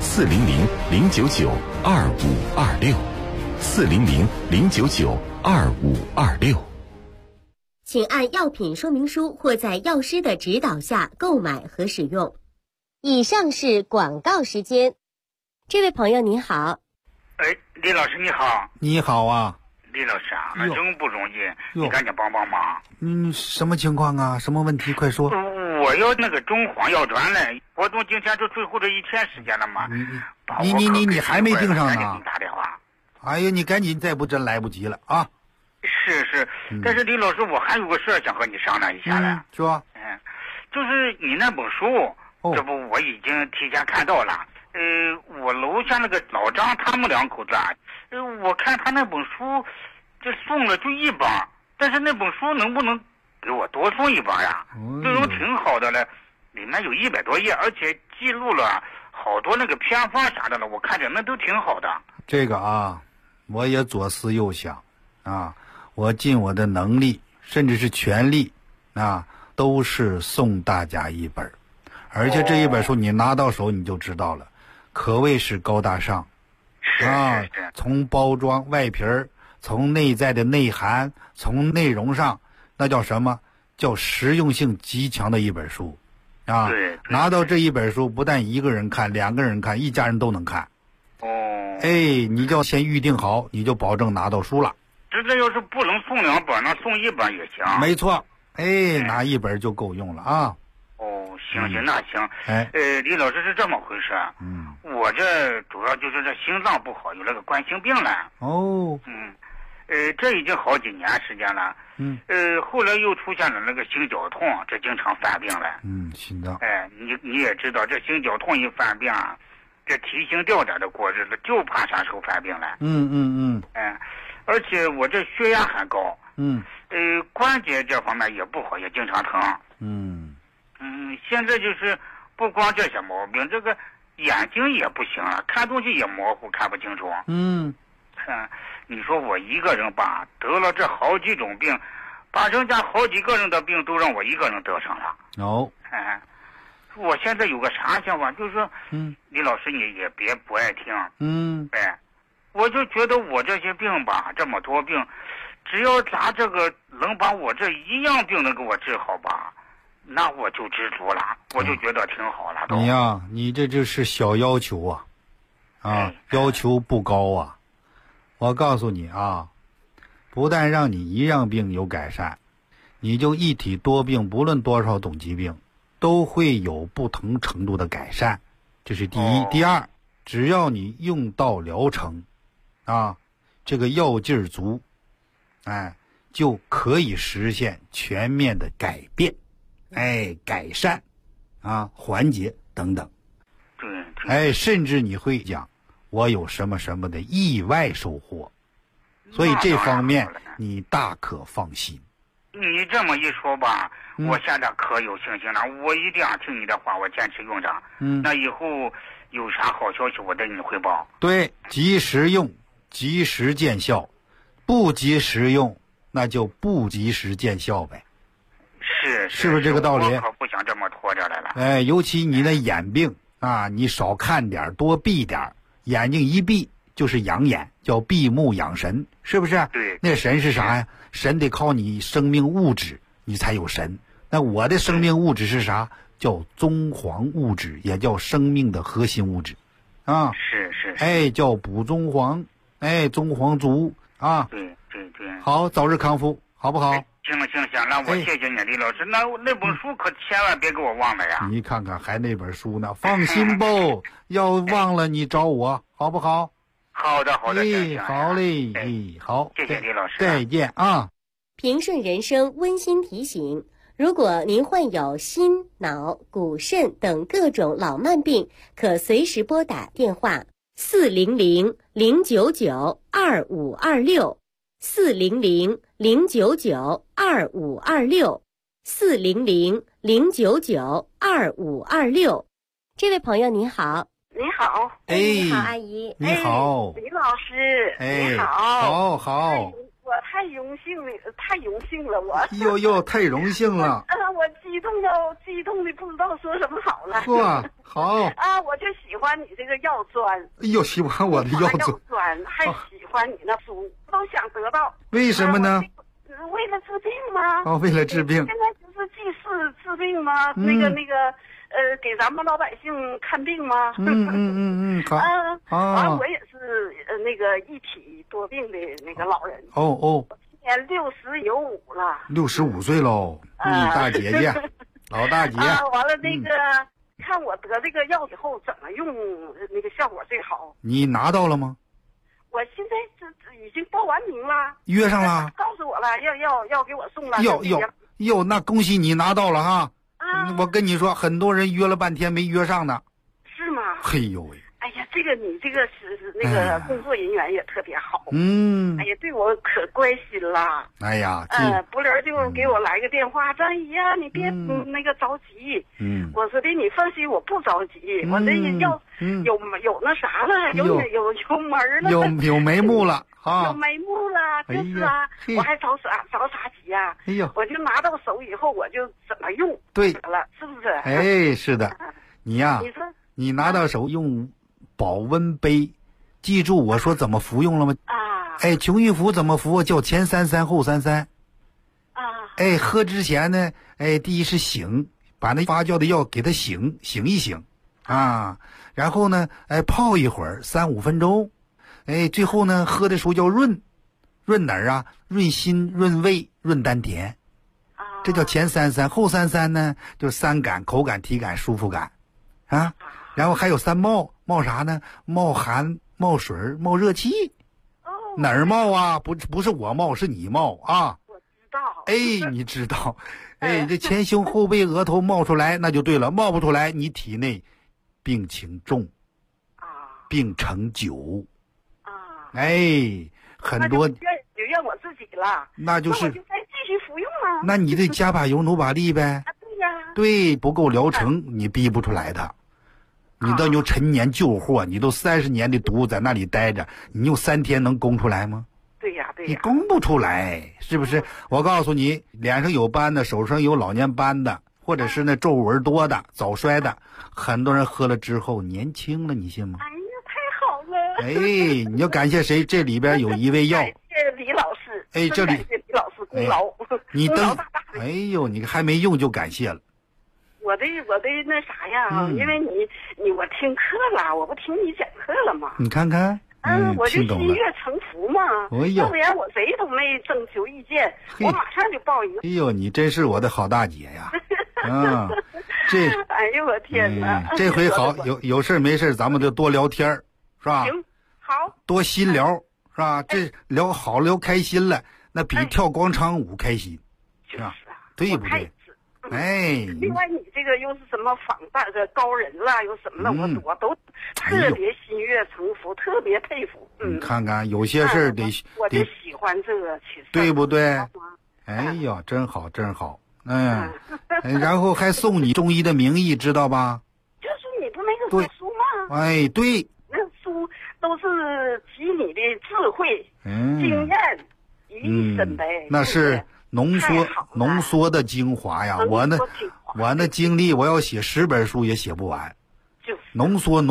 Speaker 1: 400-099-2526，400-099-2526。
Speaker 8: 请按药品说明书或在药师的指导下购买和使用。以上是广告时间。这位朋友您好。
Speaker 11: 李老师你好。
Speaker 7: 你好啊。
Speaker 11: 李老师啊，真不容易，你赶紧帮帮忙。
Speaker 7: 什么情况啊？什么问题？快说。
Speaker 11: 我要那个中黄药转嘞，活动今天就最后这一天时间了嘛。
Speaker 7: 你还没订上呢？
Speaker 11: 赶紧打电话。
Speaker 7: 哎呀，你赶紧，再不真来不及了啊！
Speaker 11: 是，但是李老师，我还有个事儿想和你商量一下嘞。
Speaker 7: 说。
Speaker 11: 就是你那本书，这不我已经提前看到了。我楼下那个老张他们两口子啊，我看他那本书，这送了就一本，但是那本书能不能给我多送一本呀？内容挺好的嘞，里面有100多页，而且记录了好多那个偏方啥的了，我看着那都挺好的。
Speaker 7: 这个啊，我也左思右想啊，我尽我的能力，甚至是全力啊，都是送大家一本，而且这一本书你拿到手你就知道了。可谓是高大上，
Speaker 11: 是
Speaker 7: 从包装外皮儿，从内在的内涵，从内容上，那叫什么？叫实用性极强的一本书，啊！
Speaker 11: 对，
Speaker 7: 拿到这一本书，不但一个人看，2个人看，一家人都能看。你就要先预定好，你就保证拿到书了。
Speaker 11: 这要是不能送2本，那送1本也行。
Speaker 7: 没错，拿1本就够用了啊。
Speaker 11: 行，那行。李老师是这么回事。我这主要就是这心脏不好，有那个冠心病了。这已经好几年时间了。后来又出现了那个心绞痛，这经常犯病了。
Speaker 7: 心脏。
Speaker 11: 你也知道，这心绞痛一犯病啊，这提心吊胆的过日子，就怕啥时候犯病了。而且我这血压还高。关节这方面也不好，也经常疼。现在就是不光这些毛病，这个眼睛也不行了，看东西也模糊，看不清楚。你说我一个人吧，得了这好几种病，把人家好几个人的病都让我一个人得上了。我现在有个啥想法，就是说，李老师你也别不爱听。我就觉得我这些病吧，这么多病，只要咱这个能把我这一样病能给我治好吧，那我就知足了，我就觉得挺好了。
Speaker 7: 你这就是小要求啊，要求不高啊。我告诉你啊，不但让你一样病有改善，你就一体多病，不论多少种疾病，都会有不同程度的改善，这是第一。第二，只要你用到疗程，这个药劲儿足，就可以实现全面的改变。改善，缓解等等，甚至你会讲我有什么什么的意外收获，所以这方面你大可放心。
Speaker 11: 你这么一说吧，我现在可有信心了，我一定要听你的话，我坚持用着。那以后有啥好消息我对你汇报。
Speaker 7: 对，及时用，及时见效，不及时用，那就不及时见效呗。是不是这个道理？
Speaker 11: 我可不想这么拖着来了。
Speaker 7: 尤其你那眼病你少看点，多闭点，眼睛一闭就是养眼，叫闭目养神，是不是？
Speaker 11: 对。
Speaker 7: 那神是啥呀？神得靠你生命物质，你才有神。那我的生命物质是啥？叫棕黄物质，也叫生命的核心物质，
Speaker 11: 是。
Speaker 7: 叫补棕黄，棕黄足啊。
Speaker 11: 对。
Speaker 7: 好，早日康复，好不好？
Speaker 11: 行，那我谢谢你，李老师。那本书可千万别给我忘了呀！
Speaker 7: 你看看，还那本书呢，放心吧。要忘了你找我，好不好？
Speaker 11: 好的。好
Speaker 7: 嘞，好，
Speaker 11: 谢谢李老师。
Speaker 7: 再见啊！
Speaker 8: 平顺人生温馨提醒：如果您患有心、脑、骨、肾等各种老慢病，可随时拨打电话400-099-2526，400-099-2526。这位朋友您好。
Speaker 12: 你好。
Speaker 8: 你好，阿姨。
Speaker 7: 你好。
Speaker 12: 李老师。你
Speaker 7: 好。好。
Speaker 12: 我太荣幸了，我。
Speaker 7: 太荣幸了。
Speaker 12: 我激动的不知道说什么好了。
Speaker 7: 好。
Speaker 12: 我就喜欢欢你这个药砖。
Speaker 7: 哎呦，喜欢我的药
Speaker 12: 砖，还喜欢你那书，都想得到。
Speaker 7: 为什么呢？
Speaker 12: 为了治病吗？
Speaker 7: 哦，为了治病。
Speaker 12: 现在不是济世治病吗？那个给咱们老百姓看病吗？
Speaker 7: 好。
Speaker 12: 完我也是那个一体多病的那个老人。
Speaker 7: 哦。
Speaker 12: 今年65了。
Speaker 7: 65岁喽，大姐姐，老大姐。
Speaker 12: 完了那个。看我得这个药以后怎么用，那个效果最好。
Speaker 7: 你拿到了吗？
Speaker 12: 我现在已经报完名了，
Speaker 7: 约上了。
Speaker 12: 告诉我了，要给我送了。
Speaker 7: 哟，那恭喜你拿到了哈！我跟你说，很多人约了半天没约上呢。
Speaker 12: 是吗？
Speaker 7: 嘿呦喂！
Speaker 12: 哎呀，你这个是那个工作人员也特别好。哎呀，对我可关心了。
Speaker 7: 哎呀，
Speaker 12: 不灵就给我来个电话，张姨呀，你别那个着急。我说的你放心，我不着急。我这药有那啥了，有门了，
Speaker 7: 有眉目了啊，
Speaker 12: 有眉目了，就是啊，我还着啥急呀？
Speaker 7: 哎呦，
Speaker 12: 我就拿到手以后，我就怎么用
Speaker 7: 对
Speaker 12: 了，是不是？
Speaker 7: 哎，是的，你呀，你拿到手用保温杯，记住我说怎么服用了吗？哎，穷玉服怎么服？叫前33后33。哎，喝之前呢，哎，第一是醒，把那发酵的药给它醒一醒，然后呢，哎，泡一会儿3、5分钟，哎，最后呢，喝的时候叫润哪儿啊？润心、润胃、润丹田。这叫前33，后33呢，就是3感：口感、体感、舒服感，然后还有3冒，冒啥呢？冒寒、冒水、冒热气。哪儿冒啊？不是我冒，是你冒啊！
Speaker 12: 我知道。
Speaker 7: 哎，你知道，哎，这前胸后背额头冒出来那就对了，冒不出来你体内病情重，病程久，哎，很多
Speaker 12: 就怨我自己了。
Speaker 7: 那就是
Speaker 12: 我就再继续服用啊。
Speaker 7: 那你得加把油努把力呗。
Speaker 12: 对呀。
Speaker 7: 对，不够疗程你逼不出来的。你都有陈年旧货，你都30年的毒在那里待着，你用3天能攻出来吗？
Speaker 12: 对呀。
Speaker 7: 你攻不出来，是不是？我告诉你，脸上有斑的，手上有老年斑的，或者是那皱纹多的、早衰的，很多人喝了之后年轻了，你信吗？
Speaker 12: 哎呀，太好了！
Speaker 7: 哎，你要感谢谁？这里边有一味药。
Speaker 12: 感谢李老师。
Speaker 7: 哎，这里
Speaker 12: 感谢李老师功劳。
Speaker 7: 你登，哎呦，你还没用就感谢了。
Speaker 12: 我的那啥呀，因为我听课了，我不听你讲课了吗？
Speaker 7: 你看看，
Speaker 12: 我就心悦诚服嘛。要不然我谁都没征求意见，我马上就报一个。
Speaker 7: 哎呦，你真是我的好大姐呀！
Speaker 12: 哎呦我天哪！
Speaker 7: 这回好，有事没事咱们就多聊天，是吧？
Speaker 12: 行，好。
Speaker 7: 多心聊，是吧？这聊好聊开心了，那比跳广场舞开心，是吧？对不对？哎，
Speaker 12: 另外你这个又是什么仿大的高人啦，又什么的，我都特别心悦诚服，特别佩服。
Speaker 7: 你看看有些事儿
Speaker 12: 我就喜欢这个，其实
Speaker 7: 对不对？哎呀，真好真好，然后还送你中医的名义，知道吧？
Speaker 12: 就是你不那个书吗？
Speaker 7: 哎，对，
Speaker 12: 那书都是集你的智慧、经验于一身呗。
Speaker 7: 那是。浓缩的精华呀！我那精力，我要写10本书也写不完。
Speaker 12: 就是
Speaker 7: 浓缩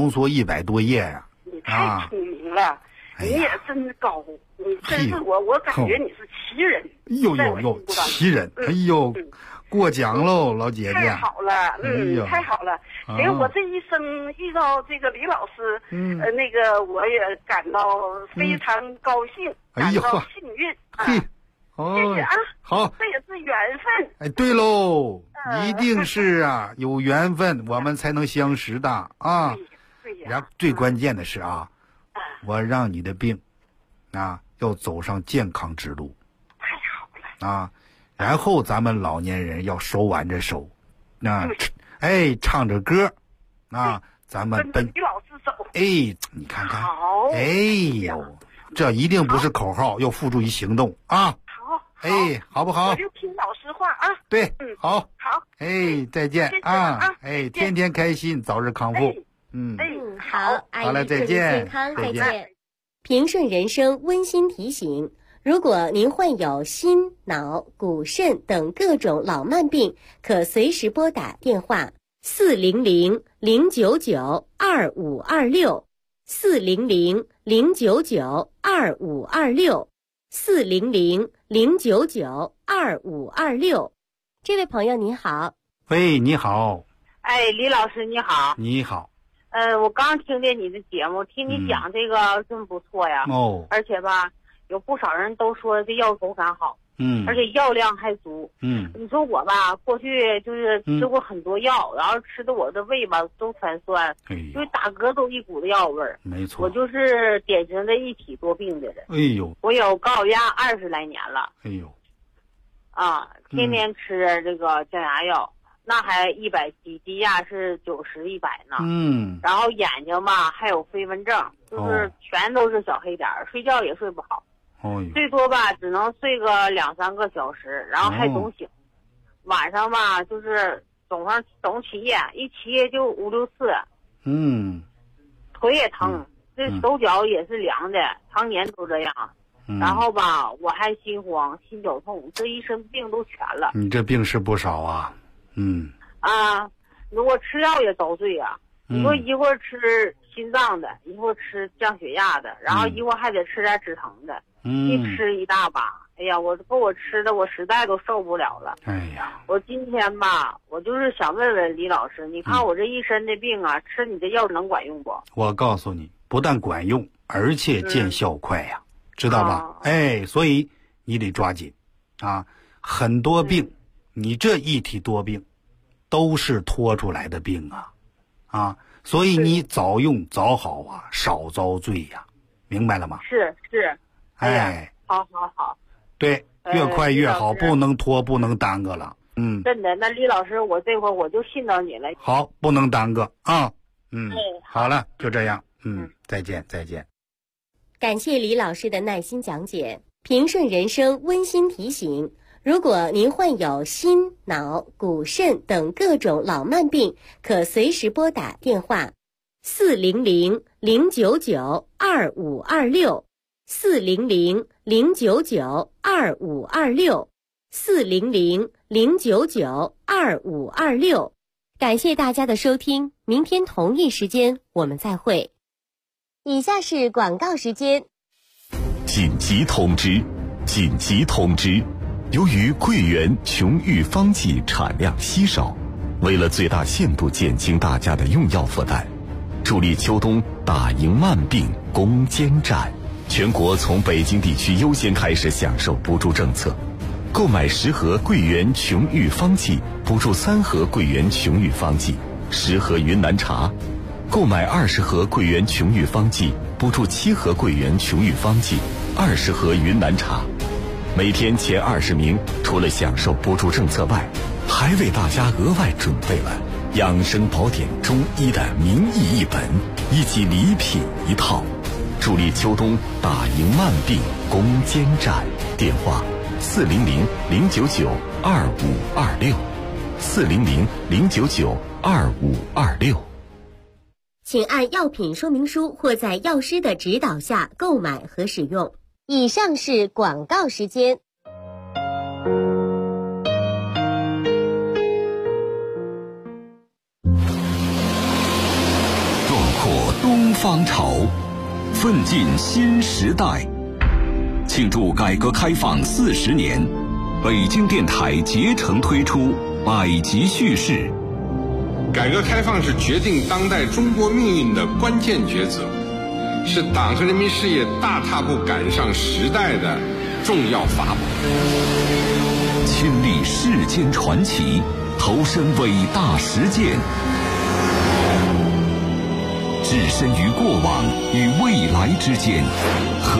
Speaker 7: 100多页呀！
Speaker 12: 你太聪明了，你也真高，你真是我感觉你是奇人。
Speaker 7: 呦，奇人！哎呦，过奖喽，老姐姐。
Speaker 12: 太好了，太好了。行，我这一生遇到这个李老师，那个我也感到非常高兴，感到幸运。
Speaker 7: 嘿。
Speaker 12: 谢谢啊！
Speaker 7: 好，
Speaker 12: 这也是缘分。
Speaker 7: 哎，对喽，一定是啊，有缘分我们才能相识的啊。
Speaker 12: 对呀。
Speaker 7: 然后最关键的是啊，我让你的病要走上健康之路。
Speaker 12: 太好了
Speaker 7: 啊！然后咱们老年人要手挽着手，哎，唱着歌咱们
Speaker 12: 跟李老师走。
Speaker 7: 哎，你看看，
Speaker 12: 好，
Speaker 7: 哎呦，这一定不是口号，要付诸于行动啊。哎，好不好？
Speaker 12: 我就听老师话啊。
Speaker 7: 对，好，
Speaker 12: 哎，
Speaker 7: 再见啊！哎，天天开心，早日康复。
Speaker 8: 好，
Speaker 7: 好了，再见，
Speaker 8: 健康，再见。平顺人生温馨提醒：如果您患有心、脑、骨、肾等各种老慢病，可随时拨打电话 400-099-2526，400-099-2526。这位朋友你好。
Speaker 7: 喂，你好。
Speaker 10: 哎，李老师你好。
Speaker 7: 你好。
Speaker 10: 我刚听见你的节目，听你讲这个真不错呀。而且吧，有不少人都说这药口感好。而且药量还足。你说我吧，过去就是吃过很多药，然后吃的我的胃吧都全酸，就是打嗝都一股子药味儿。
Speaker 7: 没错，
Speaker 10: 我就是典型的一体多病的人。我有高血压20来年了。天天吃这个降压药，那还170，低压是90、100呢。然后眼睛吧还有飞蚊症，就是全都是小黑点儿，睡觉也睡不好。最多吧只能睡个2、3个小时，然后还总醒。晚上吧就是总起夜，一起夜就5、6次。腿也疼，这手脚也是凉的，常年都这样。然后吧我还心慌、心绞痛，这一身病都全了。
Speaker 7: 你这病是不少啊。
Speaker 10: 如果吃药也遭罪啊。你说一会儿吃心脏的，一会儿吃降血压的，然后一会儿还得吃点止疼的。一吃一大把，哎呀，我吃的我实在都受不了了。我今天吧，我就是想问问李老师，你看我这一身的病啊，吃你的药能管用不？
Speaker 7: 我告诉你，不但管用，而且见效快呀，知道吧？所以你得抓紧啊！很多病，你这一体多病，都是拖出来的病啊！所以你早用早好啊，少遭罪呀，明白了吗？
Speaker 10: 是。好。
Speaker 7: 对，越快越好，不能拖，不能耽搁了。
Speaker 10: 真的，那李老师，我这会儿我就信到你了。
Speaker 7: 好，不能耽搁啊。好了，就这样。再见。
Speaker 8: 感谢李老师的耐心讲解。平顺人生温馨提醒：如果您患有心、脑、骨、肾等各种老慢病，可随时拨打电话400-099-2526，400-099-2526。感谢大家的收听，明天同一时间我们再会。以下是广告时间。
Speaker 1: 紧急通知！由于桂圆琼玉方剂产量稀少，为了最大限度减轻大家的用药负担，助力秋冬打赢慢病攻坚战，全国从北京地区优先开始享受补助政策。购买10盒桂圆琼玉方剂，补助3盒桂圆琼玉方剂，10盒云南茶；购买20盒桂圆琼玉方剂，补助7盒桂圆琼玉方剂，20盒云南茶。每天前20名，除了享受补助政策外，还为大家额外准备了养生宝典中医的名医1本以及礼品1套，助力秋冬打赢慢病攻坚战。电话400-099-2526，400-099-2526。
Speaker 8: 请按药品说明书或在药师的指导下购买和使用。以上是广告时间。
Speaker 13: 壮阔东方潮，奋进新时代。庆祝改革开放40年，北京电台竭诚推出百集叙事。
Speaker 14: 改革开放是决定当代中国命运的关键抉择，是党和人民事业大踏步赶上时代的重要法宝。
Speaker 13: 亲历世间传奇，投身伟大实践，置身于过往与未来之间。